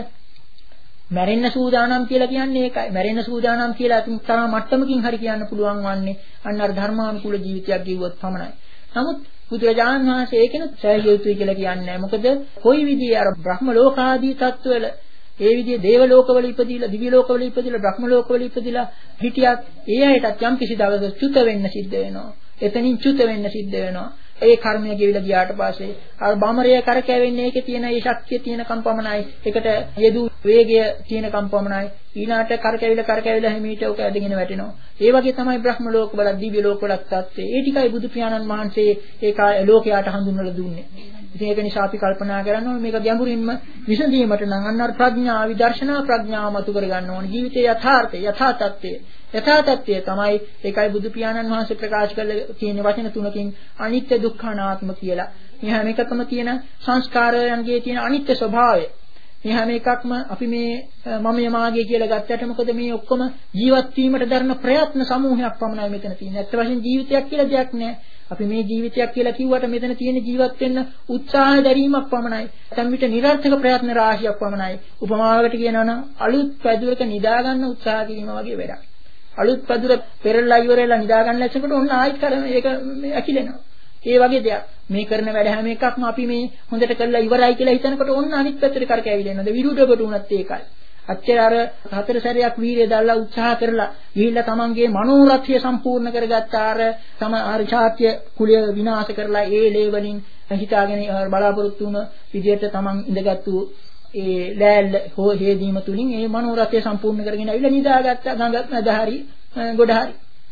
S2: මැරෙන්න සූදානම් කියලා කියන්නේ ඒකයි. මැරෙන්න සූදානම් කියලා අපි තරම මට්ටමකින් හරි කියන්න පුළුවන් වන්නේ අන්න අර ධර්මානුකූල ජීවිතයක් ගෙවුවොත් පමණයි. නමුත් බුදුරජාණන් වහන්සේ ඒකෙන සෑහිය යුතුයි කියලා කියන්නේ නැහැ. මොකද කොයි විදිහේ අර බ්‍රහ්ම ලෝකාදී තත්ත්වවල ඒ විදිහේ දේව ලෝකවල ඉපදිලා දිව්‍ය ලෝකවල ඉපදිලා බ්‍රහ්ම ලෝකවල ඉපදිලා හිටියත් ඒ අයටත් යම් කිසි දවසක චුත වෙන්න සිද්ධ වෙනවා. එතනින් චුත වෙන්න සිද්ධ වෙනවා. ඒ කර්මය ගෙවිලා ගියාට පස්සේ අර බමරය කරකැවෙන්නේ ඒකේ තියෙන ඒ ශක්තිය තියෙන කම්පමණයි. ඒකට යෙදු වේගය තියෙන කම්පමණයි. ඊළාට කරකැවිලා කරකැවිලා හිමීට ඔක ඇදගෙන වැටෙනවා. ඒ වගේ තමයි බ්‍රහ්ම ලෝකවල දිව්‍ය ලෝකවල තත්ත්වය. ඒ ටිකයි බුදු පියාණන් වහන්සේ ඒක ලෝකයට හඳුන්වලා දුන්නේ. ඉතින් ඒක නිසා අපි කල්පනා කරන්න ඕනේ මේක ගැඹුරින්ම විසඳීමට නම් අන්න අර ප්‍රඥා විදර්ශනා ප්‍රඥාව මතු කර ගන්න ඕනේ. ජීවිතයේ යථාර්ථය යථා තත්ත්වය යථා තත්ත්වය තමයි ඒකයි බුදු පියාණන් වහන්සේ ප්‍රකාශ කළ කියන වචන තුනකින් අනිත්‍ය දුක්ඛ අනාත්ම කියලා. මේ හැම එකකම තියෙන සංස්කාරයන්ගේ තියෙන අනිත්‍ය ස්වභාවය. මේ හැම එකක්ම අපි මේ මම යමාගේ කියලා ගත්තට මොකද මේ ඔක්කොම ජීවත් වීමට දරන ප්‍රයත්න සමූහයක් පමණයි මෙතන තියෙන්නේ. ඇත්ත වශයෙන් ජීවිතයක් කියලා දෙයක් නැහැ. අපි මේ ජීවිතයක් කියලා කිව්වට මෙතන තියෙන ජීවත් වෙන්න උත්සාහ දැරීමක් පමණයි. නැත්නම් විතර නිරර්ථක ප්‍රයත්න රාශියක් පමණයි. උපමාවකට කියනවා නම් අලුත් පැදුරක නිදා ගන්න උත්සාහ කිරීම වගේ වැඩක්. අලුත් පැදුර පෙරලා ඉවරලා නිදා ගන්න ලැබෙනකොට ඔන්න ආයෙත් කරන ඒක ඇකිලෙනවා. ඒ වගේ දෙයක්. මේ කරන වැඩ හැම එකක්ම අපි මේ හොඳට කරලා ඉවරයි කියලා හිතනකොට ඔන්න අනිත් පැත්තට කරකැවිලා යනවා. විරුද්ධකට උනත් ඒකයි. අච්චර අර හතර සැරයක් වීර්යය දාලා උත්සාහ කරලා ගිහිල්ලා තමන්ගේ මනෝරථය සම්පූර්ණ කරගත්ත අර තම ආර ඡාත්‍ය කුලය විනාශ කරලා ඒ ලේවලින් හිතාගෙන බලාපොරොත්තු වුණ විදියට තමන් ඉඳගත්තු ඒ ලෑල්ල හෝ හේදීම තුලින් ඒ මනෝරථය සම්පූර්ණ කරගෙන ඇවිල්ලා නිදාගත්ත ගඟ මැදහරි ගොඩහරි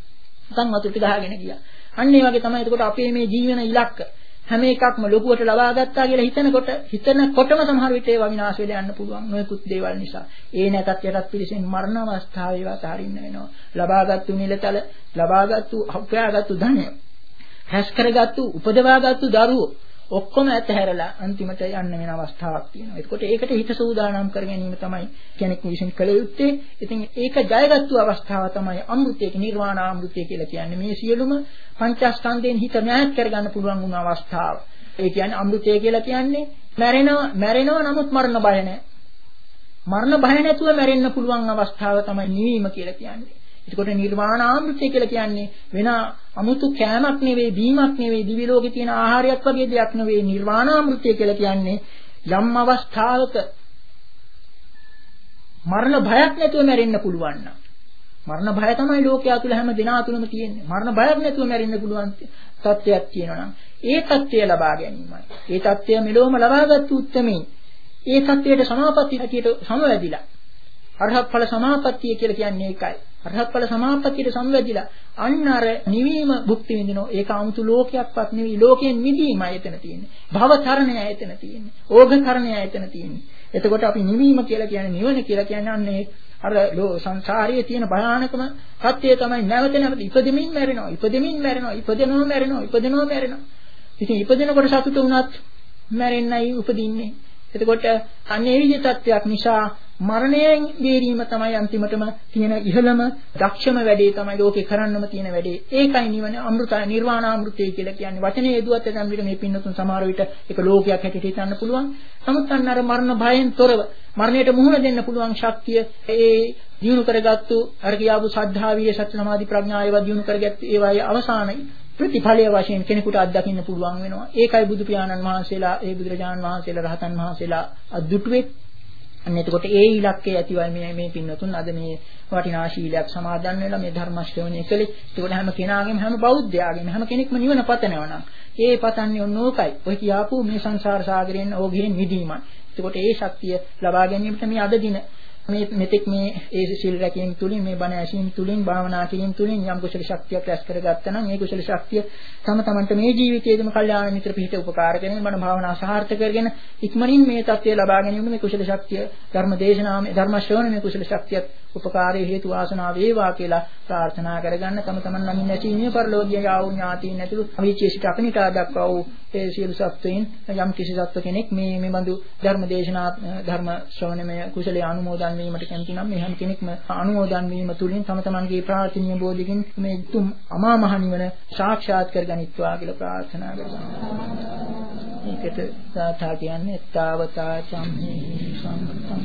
S2: සංවතුටි ගහගෙන ගියා. අන්න ඒ වගේ තමයි එතකොට අපේ මේ ජීවන ඉලක්ක හැම එකක්ම ලොකුවට ලබා ගත්තා කියලා හිතනකොට හිතනකොටම සමහර විට ඒවා විනාශ වෙලා යන්න පුළුවන් නොයෙකුත් දේවල් නිසා. ඒ නැතත් යටත් පිළිසෙන් මරණ අවස්ථාවේ ඒවා තහරින්න වෙනවා. ලබාගත්තු නිලතල, ලබාගත්තු අපයාගත්තු ධනය, හැස් කරගත්තු, උපදවාගත්තු දරුවෝ ඔක්කොම ඇතහැරලා අන්තිමට යන්න වෙන අවස්ථාවක් තියෙනවා. ඒකට ඒකට හිත සූදානම් කර ගැනීම තමයි කෙනෙක් විසින් කළ යුත්තේ. ඉතින් ඒක ජයගත්තු අවස්ථාව තමයි අමෘතයේ නිර්වාණ අමෘතය කියලා කියන්නේ. මේ සියලුම පංචස්කන්ධයෙන් හිත මෑත් කරගන්න පුළුවන් වුණ අවස්ථාව. ඒ කියන්නේ අමෘතය කියලා කියන්නේ මැරෙනවා මැරෙනවා නමුත් මරණ බය නැහැ. මරණ බය නැතුව මැරෙන්න පුළුවන් අවස්ථාව තමයි නිවීම කියලා කියන්නේ. එතකොට නිර්වාණ අමෘතය කියලා කියන්නේ වෙන අමුතු කෑමක් නෙවෙයි, බීමක් නෙවෙයි, දිවි ලෝකේ තියෙන ආහාරයක් වගේ දෙයක් නෙවෙයි. නිර්වාණ අමෘතය කියලා කියන්නේ යම් අවස්ථාවක මරණ භයක් නැතුව මැරෙන්න පුළුවන් නම් මරණ භය තමයි ලෝකයා තුල හැම දෙනා තුලම තියෙන්නේ. මරණ බයක් නැතුව මැරෙන්න පුළුවන් තත්ත්වයක් තියෙනවා නම් ඒ තත්ත්වය ලබා ගැනීමයි. ඒ තත්ත්වය මෙලොවම ලබාගත් උත්මේ ඒ තත්ත්වයට සමාපatti හැටියට සමවැදිලා. අරහත් ඵල සමාපත්තිය කියලා කියන්නේ ඒකයි. අරහත් ඵල සමාපත්තියට සමවැදිලා අන්න අර නිවීම භුක්ති විඳිනෝ ඒක 아무තු ලෝකයක්වත් නෙවෙයි. ලෝකයෙන් මිදීමයි එතන තියෙන්නේ. භව තරණයයි එතන තියෙන්නේ. ඕඝ තරණයයි එතන තියෙන්නේ. එතකොට අපි නිවීම කියලා කියන්නේ නිවන කියලා කියන්නේ අන්නේ අර සංසාරයේ තියෙන භයානකම සත්‍යය තමයි නැවත නැවත ඉපදෙමින් මැරෙනවා ඉපදෙමින් මැරෙනවා ඉපදෙනවා මැරෙනවා ඉපදෙනවා මැරෙනවා. ඉතින් ඉපදෙනකොට සතුට වුණත් මැරෙන්නයි උපදින්නේ. එතකොට අන්නේ විදිහේ තත්ත්වයක් නිසා මරණයෙන් බේරීම තමයි අන්තිමටම තියෙන ඉහළම දක්ෂම වැඩේ තමයි ලෝකේ කරන්නම තියෙන වැඩේ. ඒකයි නිවන අමෘතය නිර්වාණාමෘතය කියලා කියන්නේ. වචනේ යෙදුවත් එතන විතර මේ පින්නතුන් සමහර විට ඒක ලෝකයක් හැටියට හිතන්න පුළුවන්. නමුත් අන්න අර මරණ භයෙන් තොරව මරණයට මුහුණ දෙන්න පුළුවන් ශක්තිය ඒ දිනු කරගත්තු අර කියාපු සද්ධාවිය සත්‍ය සමාධි ප්‍රඥා ඒවා දිනු කරගත්තු ඒවායේ අවසානයි ප්‍රතිඵලයේ වශයෙන් කෙනෙකුට අත්දකින්න පුළුවන් වෙනවා. ඒකයි බුදු පියාණන් වහන්සේලා ඒ බුදුරජාණන් වහන්සේලා රහතන් වහන්සේලා අද්දුටුවේ. අන්න එතකොට ඒ ඉලක්කයේ ඇතිවයි මේ මේ පින්නතුන් අද මේ වටිනා ශීලයක් සමාදන් වෙලා මේ ධර්ම ශ්‍රවණය කළේ. ඒකට හැම කෙනාගේම හැම බෞද්ධයාගේම හැම කෙනෙක්ම නිවන පතනවා නම් ඒ පතන්නේ ඔන්නෝකයි. ඔය කියාපු මේ සංසාර සාගරයෙන් ඕගෙන් මිදීමයි. එතකොට ඒ ශක්තිය ලබා ගැනීමට මේ අද දින මේ මෙතෙක් මේ ඒ සීල් රැකීම තුලින් මේ බණ ඇසීම තුලින් භාවනා කිරීම තුලින් යම් කුසල ශක්තියක් රැස් කරගත්තා නම් ඒ කුසල ශක්තිය තම තමන්ට මේ ජීවිතයේදීම කල්යාණ මිත්‍ර පිහිට උපකාර කරගෙන බණ භාවනා සාර්ථක කරගෙන ඉක්මනින් මේ தත්ත්වය ලබා ගැනීම මේ කුසල ශක්තිය ධර්ම දේශනාවේ ධර්ම ශ්‍රවණයේ කුසල ශක්තියත් උපකාරයේ හේතු වාසනා වේවා කියලා ප්‍රාර්ථනා කරගන්න තම තමන් ළඟින් නැසීමේ පරිලෝකීය යාවු ඥාතීන් ඇතුළු අවීචේසිත අපනිටා දක්වා වූ ඒ සියලු සත්වයින් යම් කිසි සත්ව කෙනෙක් මේ මේ බඳු ධර්ම දේශනා ධර්ම ශ්‍රවණමය කුසලයේ අනුමෝදන් වීමට කැමති නම් මේ හැම කෙනෙක්ම අනුමෝදන් වීම තුලින් තම තමන්ගේ ප්‍රාර්ථනීය බෝධිකින් මේ තුම් අමා මහ නිවන සාක්ෂාත් කරගනිත්වා කියලා ප්‍රාර්ථනා කරනවා. මේකට සාථා කියන්නේ තාවතා චම්හි සම්පතං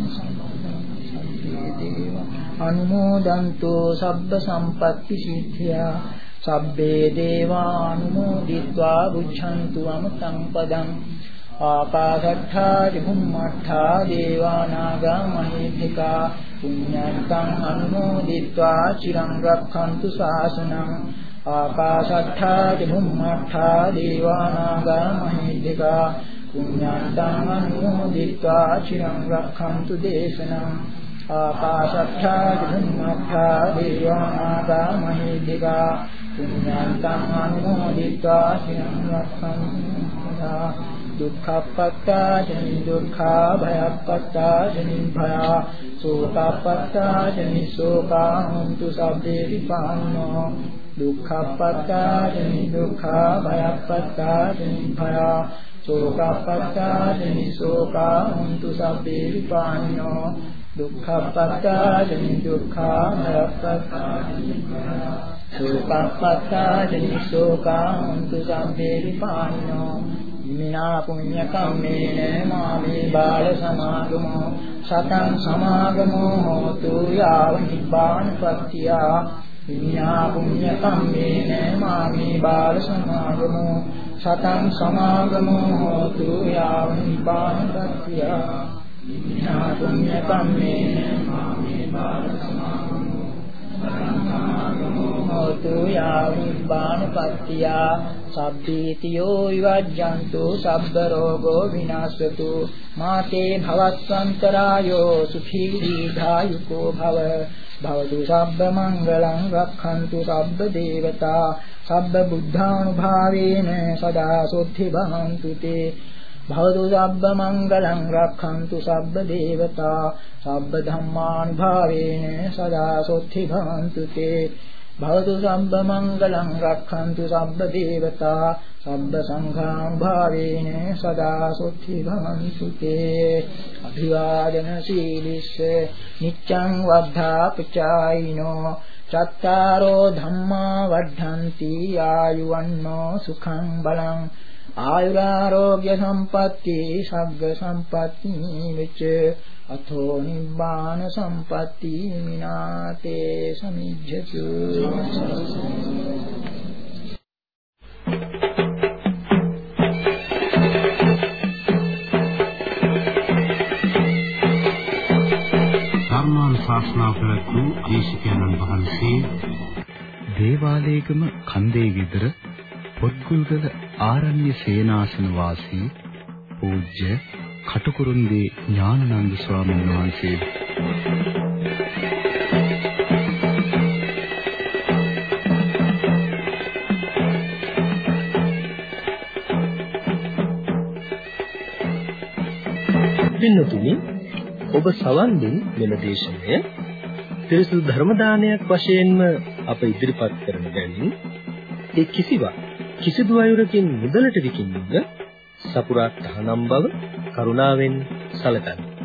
S2: අනුමෝදන්තෝ සබ්බ සම්පත්ති සිද්ධා සබ්බේ දේවා අනුමෝදිत्वा බුද්ධන්තු අමතං පදං ආකාශට්ඨා චුම්මට්ඨා දේවානාගා මහිත්‍තිකා පුඤ්ඤන්තං අනුමෝදිत्वा චිරං රක්ඛන්තු ශාසනං ආකාශට්ඨා චුම්මට්ඨා දේවානාගා මහිත්‍තිකා පුඤ්ඤන්තං අනුමෝදිत्वा චිරං රක්ඛන්තු දේශනං ආකාශට්ඨා චුම්මට්ඨා දේවානාගා මහිත්‍තිකා පුඤ්ඤන්තං අනුමෝදිत्वा චිරං රක්ඛන්තු දුක්ඛප්පත්තාජනි දුක්ඛා භයප්පත්තාජනි භයා සෝකප්පත්තාජනි සෝකා හොන්තු සබ්බේ විපාන්නෝ දුක්ඛප්පත්තාජනි දුක්ඛා භයප්පත්තාජනි භයා සෝකප්පත්තාජනි සෝකා හොන්තු සබ්බේ විපාන්නෝ දුක්ඛප්පත්තාජනි දුක්ඛා භයප්පත්තාජනි භයා සෝකප්පත්තාජනි සෝකා හොන්තු සබ්බේ විපාන්නෝ මිනා පුඤ්ඤ කම්මේන මාමේ බාල සමාගමෝ සතං සමාගමෝ හෝතු යාව නිබ්බානපත්තියා මිනා පුඤ්ඤ කම්මේන මාමේ බාල සමාගමෝ සතං සමාගමෝ හෝතු යාව නිබ්බානපත්තියා මිනා පුඤ්ඤ කම්මේන මාමේ බාල සමාගමෝ හෝතු යාව නිබ්බානපත්තියා සබ්බීතියෝ විවජ්ජන්තු සබ්බ රෝගෝ විනාශතු මාතේ භවත්වන්තරායෝ සුඛී දීඝායුකෝ භව භවතු සබ්බ මංගලං රක්ඛන්තු සබ්බ දේවතා සබ්බ බුද්ධානුභාවේන සදා සොද්ධි භවන්තු තේ භවතු සබ්බ මංගලං රක්ඛන්තු සබ්බ දේවතා සබ්බ ධම්මානුභාවේන සදා සොද්ධි භවන්තු තේ භවතු සබ්බ මංගලං රක්ඛන්තු සබ්බ දේවතා සබ්බ සංඝානුභාවේන සදා සොද්ධි භවන්තු තේ අභිවාදන සීලිස්ස නිච්ඡං වද්ධා පචායිනෝ චත්තාරෝ ධම්මා වද්ධන්ති ආයුවන්නෝ සුඛං බලං ආයුරාෝග්‍ය සම්පatti සග්ග සම්පatti විච අතෝ නිබ්බාන සම්පatti මිනාතේ සමිජ්ජතු
S3: ශාසනා පැවැත්වූ දේශිකානන් වහන්සේ
S1: දේවාලේගම කන්දේ ගෙදර පොත්ගුල්ගල ආරණ්‍ය සේනාසන වාසී පූජ්‍ය කටුකුරුන්දී ඥානানন্দ ස්වාමීන් වහන්සේ.
S4: පින්නතුනි, ඔබ සවන් දුන් මෙම දේශනය ත්‍රිසු ධර්ම දානයක් වශයෙන්ම අප ඉදිරිපත් කරන බැවින් ඒ කිසිවක් කිසිදු අයුරකින් මුදලට විකිණීම සපුරා තහනම් බව කරුණාවෙන් සැලකන්න.